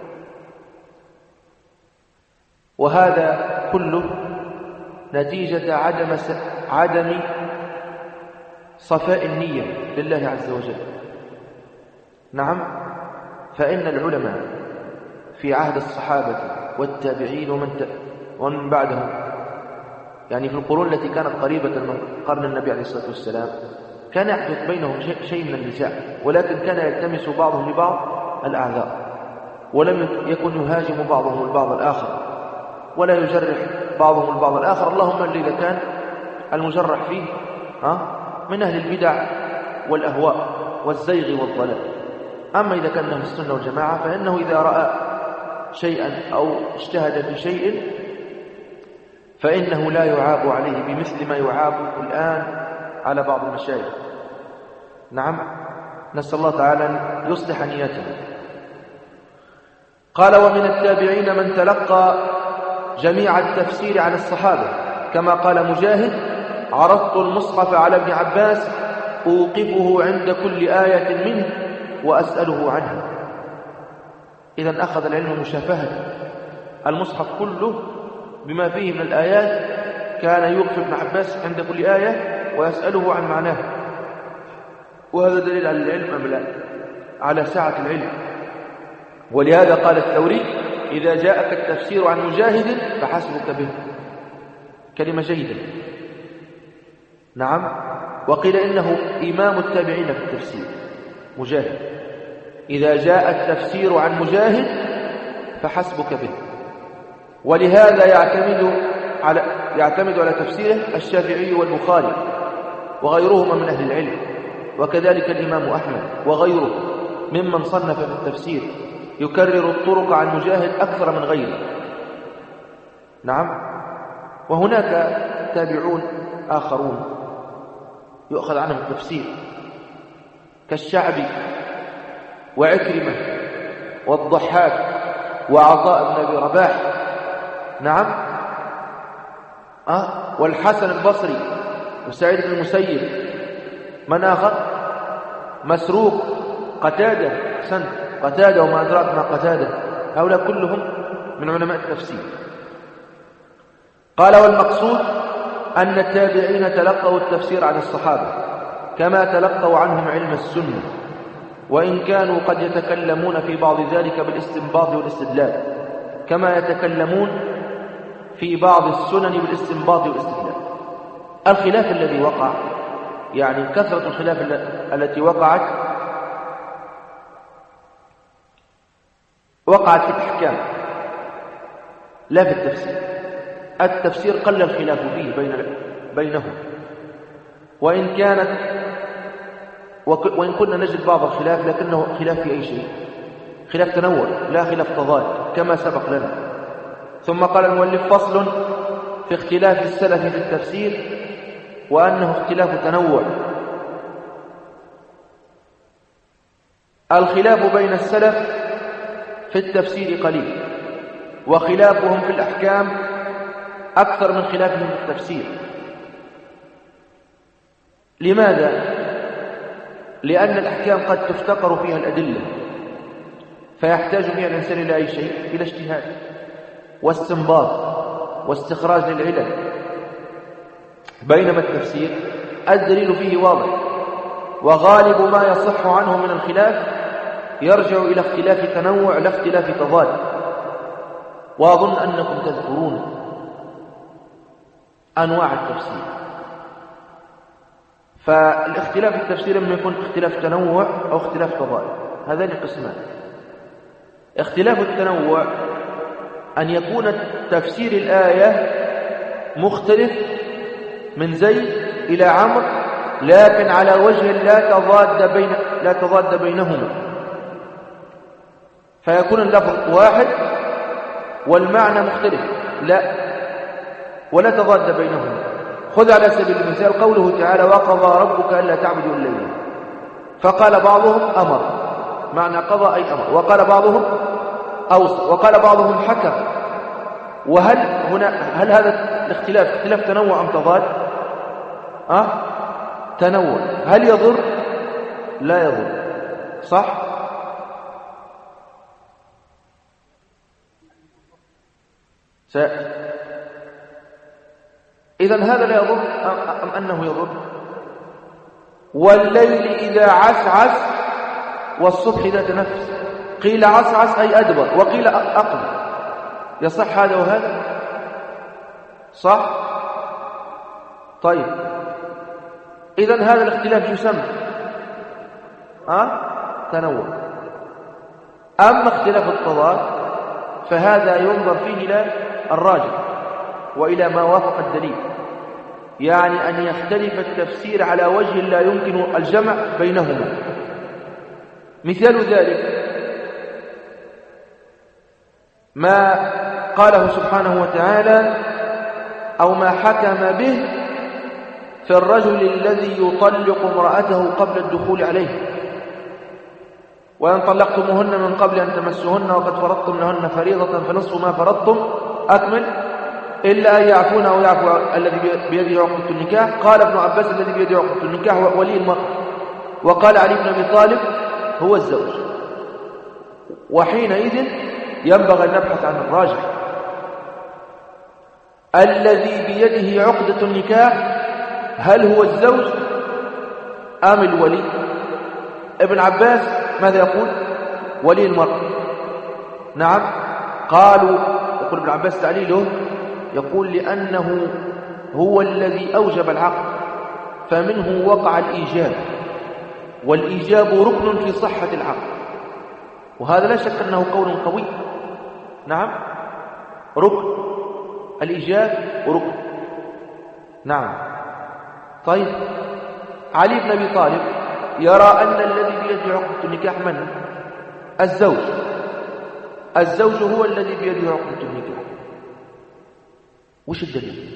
S2: وهذا كله نتيجة عدم صفاء النية لله عز وجل. نعم، فإن العلماء في عهد الصحابة والتابعين ومن بعدهم، يعني في القرون التي كانت قريبة من قرن النبي عليه الصلاة والسلام، كان يحدث بينهم شيء من النزاع، ولكن كان يلتمس بعضهم لبعض الأعذار، ولم يكن يهاجم بعضهم البعض الآخر، ولا يجرح بعضهم البعض الآخر، اللهم إلا إذا كان المجرح فيه من أهل البدع والأهواء والزيغ والضلال. أما إذا كان أهل السنة والجماعة فإنه إذا رأى شيئا أو اجتهد في شيء فإنه لا يعاب عليه بمثل ما يعاب الآن على بعض المشايخ. نعم، نسأل الله تعالى أن يصلح نياتنا. قال: ومن التابعين من تلقى جميع التفسير عن الصحابة، كما قال مجاهد: عرضت المصحف على ابن عباس أوقفه عند كل آية منه وأسأله عنها. إذن أخذ العلم مشافهة المصحف كله بما فيه من الآيات، كان يوقف ابن عباس عند كل آية ويسأله عن معناها. وهذا دليل على العلم أم لا؟ على سعة العلم. ولهذا قال الثوري: إذا جاءك التفسير عن مجاهد فحسبك به. كلمة جيدة. نعم، وقيل إنه إمام التابعين في التفسير مجاهد. إذا جاء التفسير عن مجاهد فحسبك به. ولهذا يعتمد على تفسيره الشافعي والبخاري وغيرهما من أهل العلم، وكذلك الإمام أحمد وغيره ممن صنف في التفسير يكرر الطرق عن مجاهد أكثر من غيره. نعم، وهناك تابعون آخرون يؤخذ عنهم التفسير كالشعبي وعكرمة والضحاك وعطاء بن أبي رباح. نعم، والحسن البصري وسعيد بن المسيب. من آخر؟ مسروق، قتادة. قتادة وما أدراك ما قتادة. هؤلاء كلهم من علماء التفسير. قال: والمقصود أن التابعين تلقوا التفسير عن الصحابة كما تلقوا عنهم علم السنة، وإن كانوا قد يتكلمون في بعض ذلك بالاستنباط والاستدلال، كما يتكلمون في بعض السنن بالاستنباط والاستدلال. الخلاف الذي وقع، يعني كثرة الخلاف التي وقعت في الأحكام لا في التفسير. التفسير قل الخلاف فيه بينهم، وإن كنا نجد بعض الخلاف، لكنه خلاف في أي شيء، خلاف تنوع لا خلاف تضاد كما سبق لنا. ثم قال المؤلف: فصل في اختلاف السلف في التفسير وأنه اختلاف تنوع. الخلاف بين السلف في التفسير قليل، وخلافهم في الأحكام أكثر من خلافهم في التفسير. لماذا؟ لأن الأحكام قد تفتقر فيها الأدلة، فيحتاج فيها الإنسان إلى أي شيء؟ إلى اجتهاد واستنباط واستخراج للعلل. بينما التفسير الدليل فيه واضح، وغالب ما يصح عنه من الخلاف يرجع إلى اختلاف تنوع لا اختلاف تضاد. وأظن أنكم تذكرون أنواع التفسير، فالاختلاف التفسير لما يكون اختلاف تنوع أو اختلاف تضاد، هذان قسمان. اختلاف التنوع أن يكون تفسير الآية مختلف من زيد إلى عمرو، لكن على وجه لا تضاد بينهما، فيكون اللفظ واحد والمعنى مختلف، ولا تضاد بينهما. خذ على سبيل المثال قوله تعالى: وقضى ربك ألا تعبدوا إلا إياه، فقال بعضهم أمر، معنى قضى أي أمر، وقال بعضهم أوصى، وقال بعضهم حكم. هل هذا الاختلاف اختلاف تنوع أم تضاد؟ تنوع. هل يضر؟ لا يضر، صح؟ إذن هذا لا يضر أم أنه يضر؟ والليل إذا عسعس والصبح إذا تنفس، قيل عسعس أي أدبر، وقيل أقبل. يصح هذا وهذا؟ صح؟ طيب، إذن هذا الاختلاف يسمى تنوع. أما اختلاف التضاد فهذا ينظر فيه إلى الراجح وإلى ما وافق الدليل، يعني أن يختلف التفسير على وجه لا يمكن الجمع بينهما. مثال ذلك ما قاله سبحانه وتعالى أو ما حكم به في الرجل الذي يطلق امرأته قبل الدخول عليه: وإن طلقتموهن من قبل أن تمسوهن وقد فرضتم لهن فريضة فنصف ما فرضتم أكمل إلا أن يعفون أو يعفو الذي بيده عقدة النكاح. قال ابن عباس: الذي بيده عقدة النكاح هو ولي المرأة. وقال علي بن أبي طالب: هو الزوج. وحينئذ ينبغي أن نبحث عن الراجح. الذي بيده عقدة النكاح هل هو الزوج أم الولي؟ ابن عباس ماذا يقول؟ ولي المرأة. نعم، يقول ابن عباس تعليله، يقول: لأنه هو الذي أوجب العقد، فمنه وقع الإيجاب، والإيجاب ركن في صحة العقد، وهذا لا شك أنه قول قوي. نعم، ركن الإيجاب ركن. نعم. طيب، علي بن أبي طالب يرى أن الذي بيده عقدة النكاح من؟ الزوج. الزوج هو الذي بيده عقدة النكاح. وش الدليل؟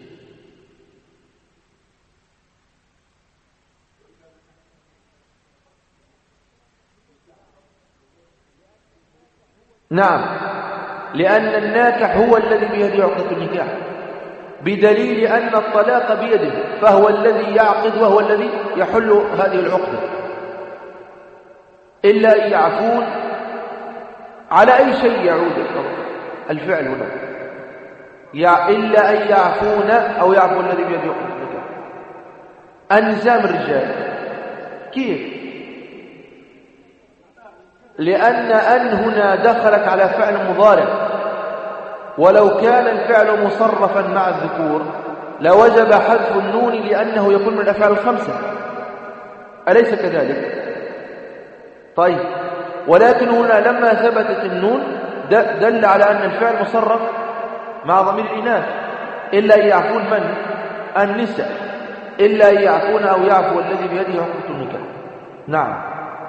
S2: نعم، لأن الناكح هو الذي بيده عقدة النكاح، بدليل أن الطلاق بيده، فهو الذي يعقد وهو الذي يحل هذه العقدة، إلا أن يعفون. على أي شيء يعود الفعل هنا؟ إلا أن يعفون أو يعفو الذي بيده عقدة النكاح. النساء الرجال كيف؟ لأن هنا دخلت على فعل مضارع، ولو كان الفعل مصرفا مع الذكور لوجب حذف النون لأنه يكون من الأفعال الخمسة، أليس كذلك؟ طيب، ولكن هنا لما ثبتت النون دل على أن الفعل مصرف مع ضمير الإناث. إلا أن يعفون من؟ النساء. إلا أن يعفون أو يعفو الذي بيده عقدة النكاح. نعم.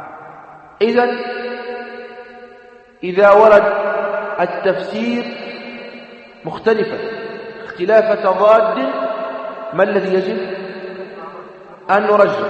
S2: إذا ورد التفسير مختلفا اختلاف تضاد، ما الذي يجب أن نرجح؟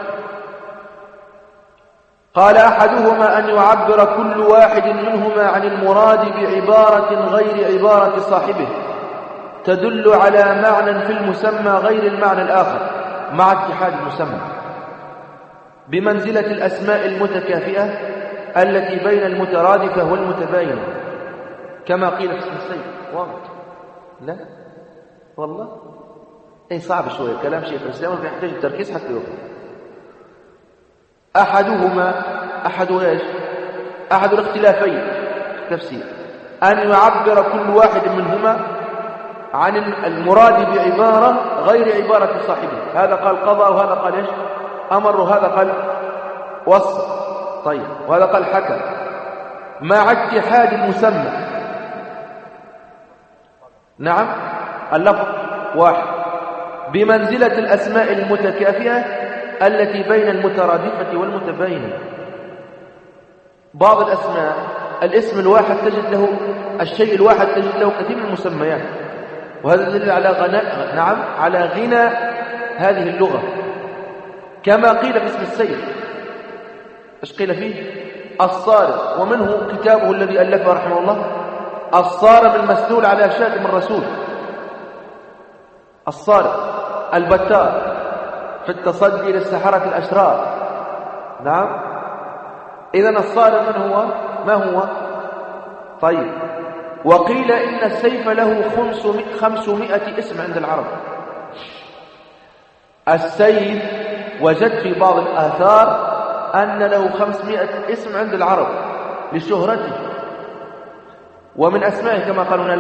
S2: قال: أحدهما أن يعبر كل واحد منهما عن المراد بعبارة غير عبارة صاحبه تدل على معنى في المسمى غير المعنى الآخر مع اتحاد المسمى، بمنزلة الأسماء المتكافئة التي بين المترادفة والمتباينة، كما قيل في اسم السيد. واضح؟ لا والله اي صعب شوية كلام شيخ الإسلام يحتاج التركيز حتى يفهم. أحدهما أحد الاختلافين تفسير أن يعبر كل واحد منهما عن المراد بعبارة غير عبارة صاحبه. هذا قال قضى وهذا قال إيش أمر وهذا قال وصف. طيب وهذا قال حكم مع اتحاد المسمى. نعم اللفظ واحد بمنزلة الأسماء المتكافئة التي بين المترادفة والمتباينة. بعض الأسماء الاسم الواحد تجد له الشيء الواحد تجد له كثير من المسميات، وهذا دليل على غناء على غنى هذه اللغة. كما قيل في اسم السيف، ايش قيل فيه؟ الصارم، ومنه كتابه الذي ألفه رحمه الله الصارم المسلول على شاتم الرسول. الصارم البتار في التصدي للسحرة الأشرار. نعم إذن الصارم من هو؟ ما هو؟ طيب وقيل إن السيف له 500 اسم عند العرب. السيف وجدت في بعض الآثار أن له 500 اسم عند العرب لشهرته. ومن أسمائه كما قالوا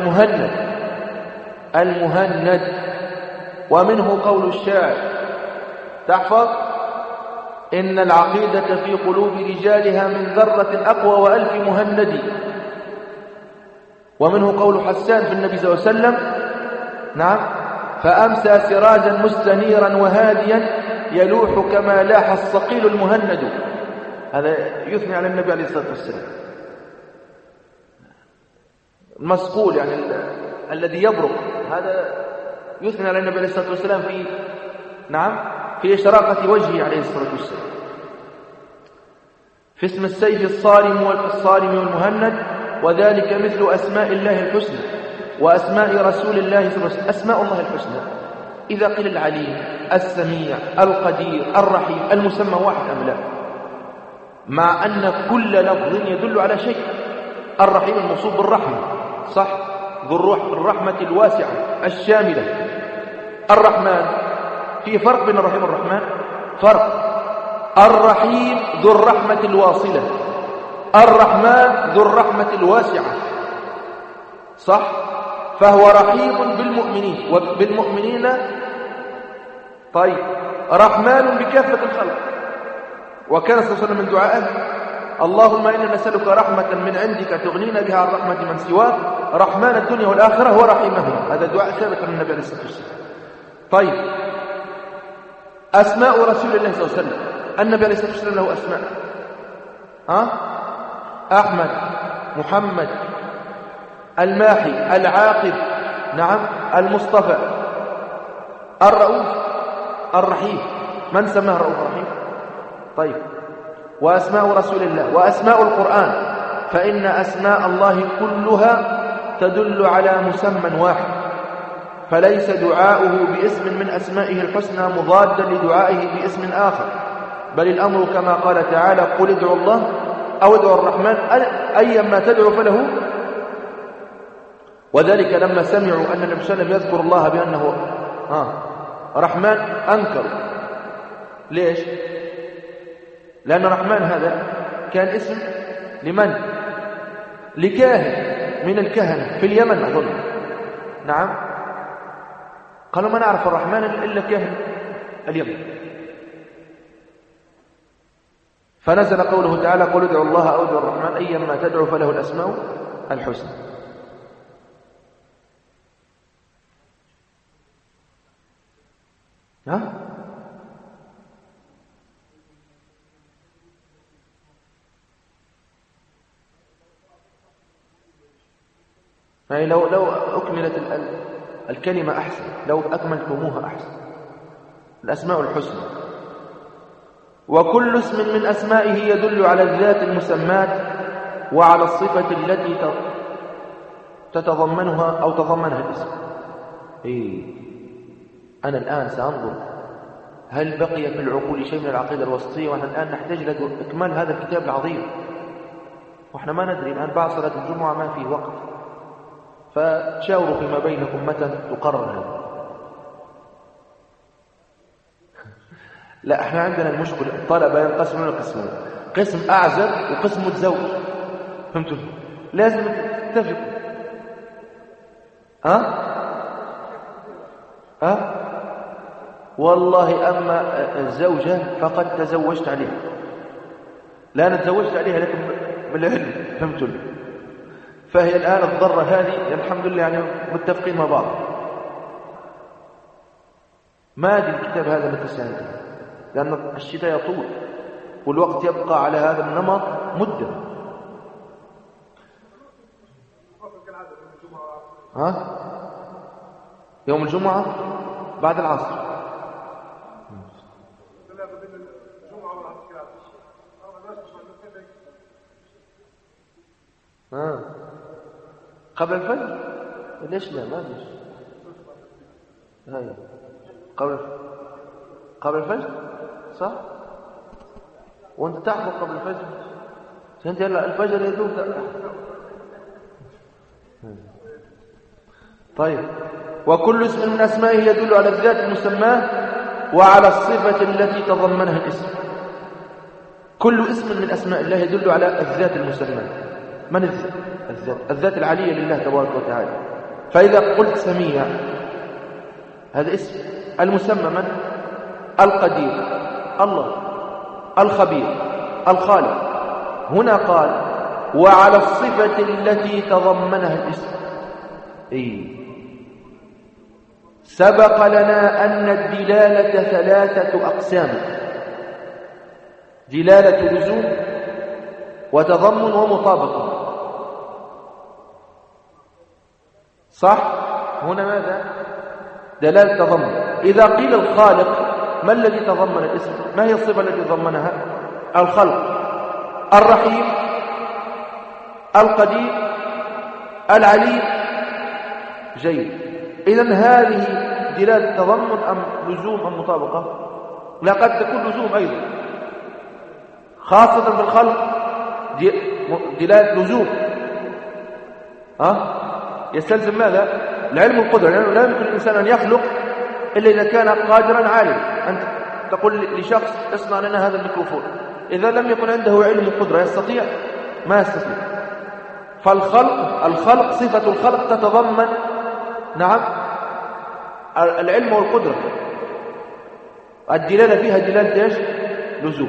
S2: المهند. ومنه قول الشاعر تحفظ إن العقيدة في قلوب رجالها من ذرة أقوى وألف مهند. ومنه قول حسان في النبي صلى الله عليه وسلم نعم فأمسى سراجا مستنيرا وهاديا يلوح كما لاح الصقيل المهند. هذا يثني على النبي عليه الصلاة والسلام. المصقول يعني الذي يبرق، هذا يثني على النبي عليه الصلاة والسلام في في إشراقة وجهه عليه الصلاة والسلام. في اسم السيف الصارم والمهند، وذلك مثل أسماء الله الحسنى وأسماء رسول الله صلى الله عليه وسلم. أسماء الله الحسنى إذا قيل العليم السميع القدير الرحيم، المسمى واحد أم لا؟ مع أن كل لفظ يدل على شيء. الرحيم الموصوف بالرحمة صح، ذو الرحمة الواسعة الشاملة. الرحمن في فرق بين الرحيم والرحمن، فرق. الرحيم ذو الرحمة الواصلة، الرحمن ذو الرحمة الواسعة صح. فهو رحيم بالمؤمنين وبالمؤمنين. طيب رحمن بكافة الخلق. وكان صلى الله عليه وسلم من دعائه اللهم إنا نسألك رحمة من عندك تغنينا بها عن رحمة من سواك رحمن الدنيا والآخرة ورحيمهما. هذا دعاء ثابت من النبي عليه الصلاة والسلام. طيب أسماء رسول الله صلى الله عليه وسلم، النبي عليه الصلاة والسلام له أسماء أحمد، محمد، الماحي، العاقب، نعم، المصطفى، الرؤوف، الرحيم. من سماه الرؤوف الرحيم؟ طيب وأسماء رسول الله وأسماء القرآن، فإن أسماء الله كلها تدل على مسمى واحد، فليس دعاؤه باسم من أسمائه الحسنى مضادا لدعائه باسم آخر، بل الأمر كما قال تعالى قل ادعوا الله أو ادعوا الرحمن أيما تدعو فله. وذلك لما سمعوا أن النبي صلى الله عليه وسلم يذكر الله بأنه رحمن أنكروا. ليش؟ لأن الرحمن هذا كان اسم لمن؟ لكاهن من الكهنة في اليمن أظن. نعم قالوا ما نعرف الرحمن إلا كاهن اليمن. فنزل قوله تعالى قل ادعوا الله أو ادعوا الرحمن أيما تدعو فله الأسماء الحسنى. يعني لو أكملت الكلمة أحسن، لو أكملتموها أحسن. الأسماء الحسنى وكل اسم من أسمائه يدل على الذات المسمات وعلى الصفة التي تتضمنها أو تضمنها الاسم. أنا الآن سأنظر هل بقي في العقول شيء من العقيدة الوسطية، ونحن الآن نحتاج إلى إكمال هذا الكتاب العظيم، وإحنا ما ندري الآن بعد صلاة الجمعة ما فيه وقت، فتشاوروا فيما بينكم متى تقرر هذا. لا احنا عندنا المشكلة الطلبة ينقسمون قسمين، قسم أعزب وقسم متزوج. فهمتوا؟ لازم تتفقوا. والله أما الزوجة فقد تزوجت عليها، لا أنا تزوجت عليها لكن بالعلم. فهمتوا؟ فهي الآن الضرة هذه الحمد لله يعني متفقين مع بعض. ما أدري الكتاب هذا متى سينتهي، لأن الشتاء يطول والوقت يبقى على هذا النمط مدة. يوم الجمعة بعد العصر. قبل الفجر؟ ليش لا؟ ما ليش هاي قبل الفجر صح؟ وانت تحضر قبل الفجر؟ انت هلا الفجر يدوب. طيب، وكل اسم من اسمائه يدل على الذات المسماه وعلى الصفة التي تضمنها الاسم. كل اسم من اسماء الله يدل على الذات المسماه. من الذات العلية لله تبارك وتعالى. فإذا قلت سميع هذا اسم. المسمى من؟ القدير، الله، الخبير، الخالق. هنا قال وعلى الصفة التي تضمنها الاسم. سبق لنا أن الدلالة ثلاثة أقسام: دلالة لزوم وتضمن ومطابقة. صح؟ هنا ماذا؟ دلالة تضمن. إذا قيل الخالق، ما الذي تضمن الاسم؟ ما هي الصفة التي تضمنها؟ الخلق، الرحيم، القدير، العليم. جيد. إذن هذه دلالة تضمن أم لزوم أم مطابقة؟ لا، قد تكون لزوم أيضا، خاصة في الخلق دلالة لزوم. يستلزم ماذا؟ العلم والقدرة، لأنه لا يمكن الإنسان أن يخلق إلا إذا كان قادرا عالما. أنت تقول لشخص اصنع لنا هذا الميكروفون، إذا لم يكن عنده علم وقدرة يستطيع؟ ما يستطيع. فالخلق صفة الخلق تتضمن العلم والقدرة. الدلالة فيها دلالة ايش؟ لزوم.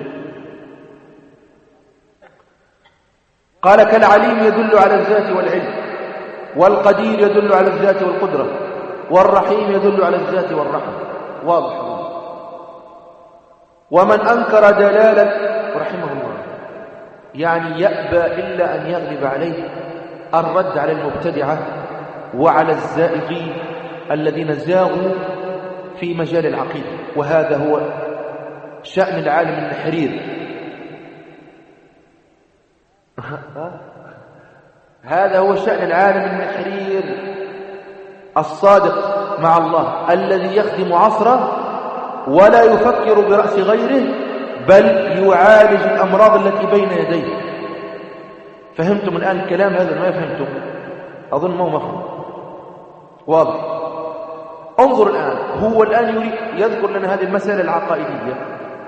S2: قال كالعليم يدل على الذات والعلم، والقدير يدل على الذات والقدرة، والرحيم يدل على الذات والرحمة. واضح. ومن أنكر دلالة رحمه الله يعني يأبى إلا أن يغلب عليه الرد على المبتدعة وعلى الزائغين الذين زاغوا في مجال العقيدة. وهذا هو شأن العالم النحرير. هذا هو شأن العالم النحرير الصادق مع الله، الذي يخدم عصره ولا يفكر برأس غيره، بل يعالج الأمراض التي بين يديه. فهمتم الآن الكلام هذا؟ ما فهمتم؟ أظن ما هو مفهوم. واضح. انظر الآن، هو الآن يريد يذكر لنا هذه المسألة العقائدية.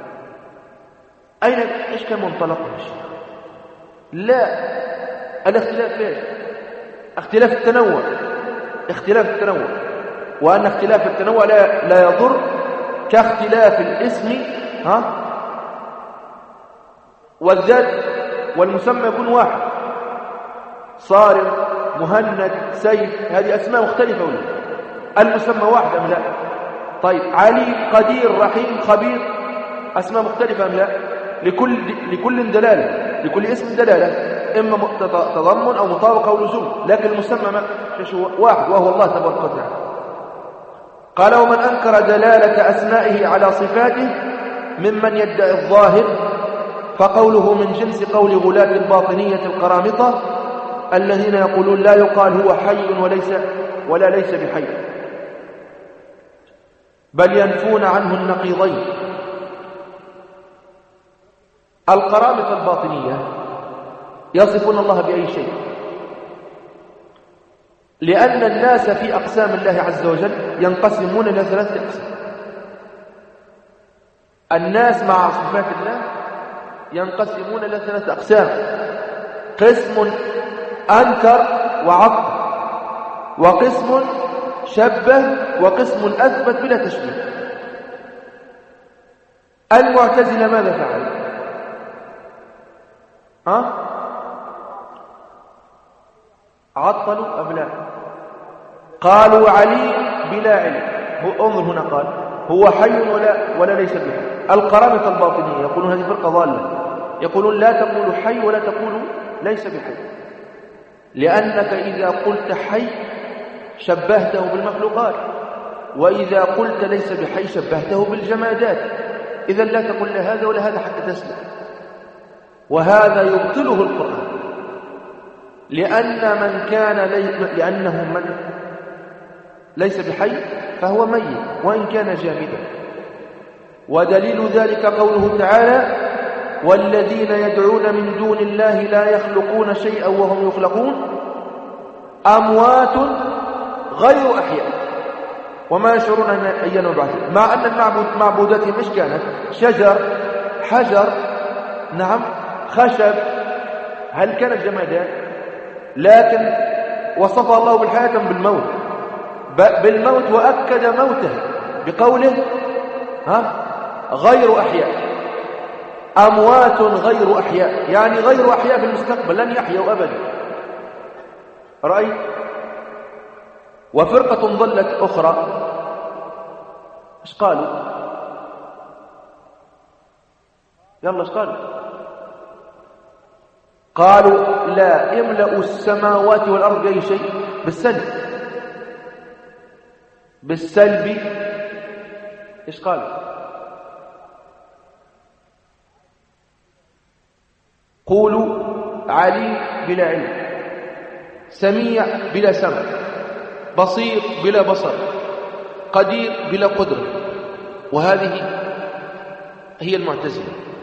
S2: إيش كان منطلقه الشيخ؟ لا، الاختلاف ليش؟ اختلاف التنوع. اختلاف التنوع، وأن اختلاف التنوع لا يضر، كاختلاف الاسم والذات والمسمى يكون واحد. صارم، مهند، سيف، هذه أسماء مختلفة ولا المسمى واحد أم لا؟ طيب، علي، قدير، رحيم، خبير، أسماء مختلفة أم لا؟ لكل دلالة، لكل اسم دلالة، إما تضمن أو مطابقة أو لزوم، لكن المسمى واحد وهو الله تبارك وتعالى. قال ومن أنكر دلالة أسمائه على صفاته ممن يدعي الظاهر فقوله من جنس قول غلاة الباطنية القرامطة الذين يقولون لا يقال هو حي ولا ليس بحي، بل ينفون عنه النقيضين. القرامطة الباطنية يصفون الله بأي شيء، لأن الناس في أقسام الله عز وجل ينقسمون إلى ثلاثة أقسام. الناس مع صفات الله ينقسمون إلى 3 أقسام: قسم أنكر وعطل، وقسم شبه، وقسم أثبت بلا تشبيه. المعتزلة ماذا فعل؟ عطلوا أم لا؟ قالوا علي بلا علم. انظر هنا، قال هو حي ولا ليس بحي. القرامطة الباطنية يقولون هذه فرقة ضالة، يقولون لا تقول حي ولا تقول ليس بحي، لأنك إذا قلت حي شبهته بالمخلوقات، وإذا قلت ليس بحي شبهته بالجمادات. إذا لا تقول لا هذا ولا هذا حتى تسلم، وهذا يبطله القرآن، لأنه من ليس بحي فهو ميت وإن كان جامدا. ودليل ذلك قوله تعالى: والذين يدعون من دون الله لا يخلقون شيئا وهم يخلقون أموات غير أحياء وما يشعرون أيان يبعثون. مع أن معبوداتهم مش كانت شجر، حجر، نعم، خشب، هل كانت جمادات؟ لكن وصف الله بالحياة بالموت وأكد موته بقوله غير أحياء، أموات غير أحياء، يعني غير أحياء في المستقبل، لن يحيوا أبدا. رأيت؟ وفرقة ضلت أخرى ايش قالوا؟ يلا ايش قالوا؟ قالوا لا يملأ السماوات والأرض أي شيء بالسلب. ايش قالوا؟ قولوا عليم بلا علم، سميع بلا سمع، بصير بلا بصر، قدير بلا قدرة. وهذه هي المعتزلة.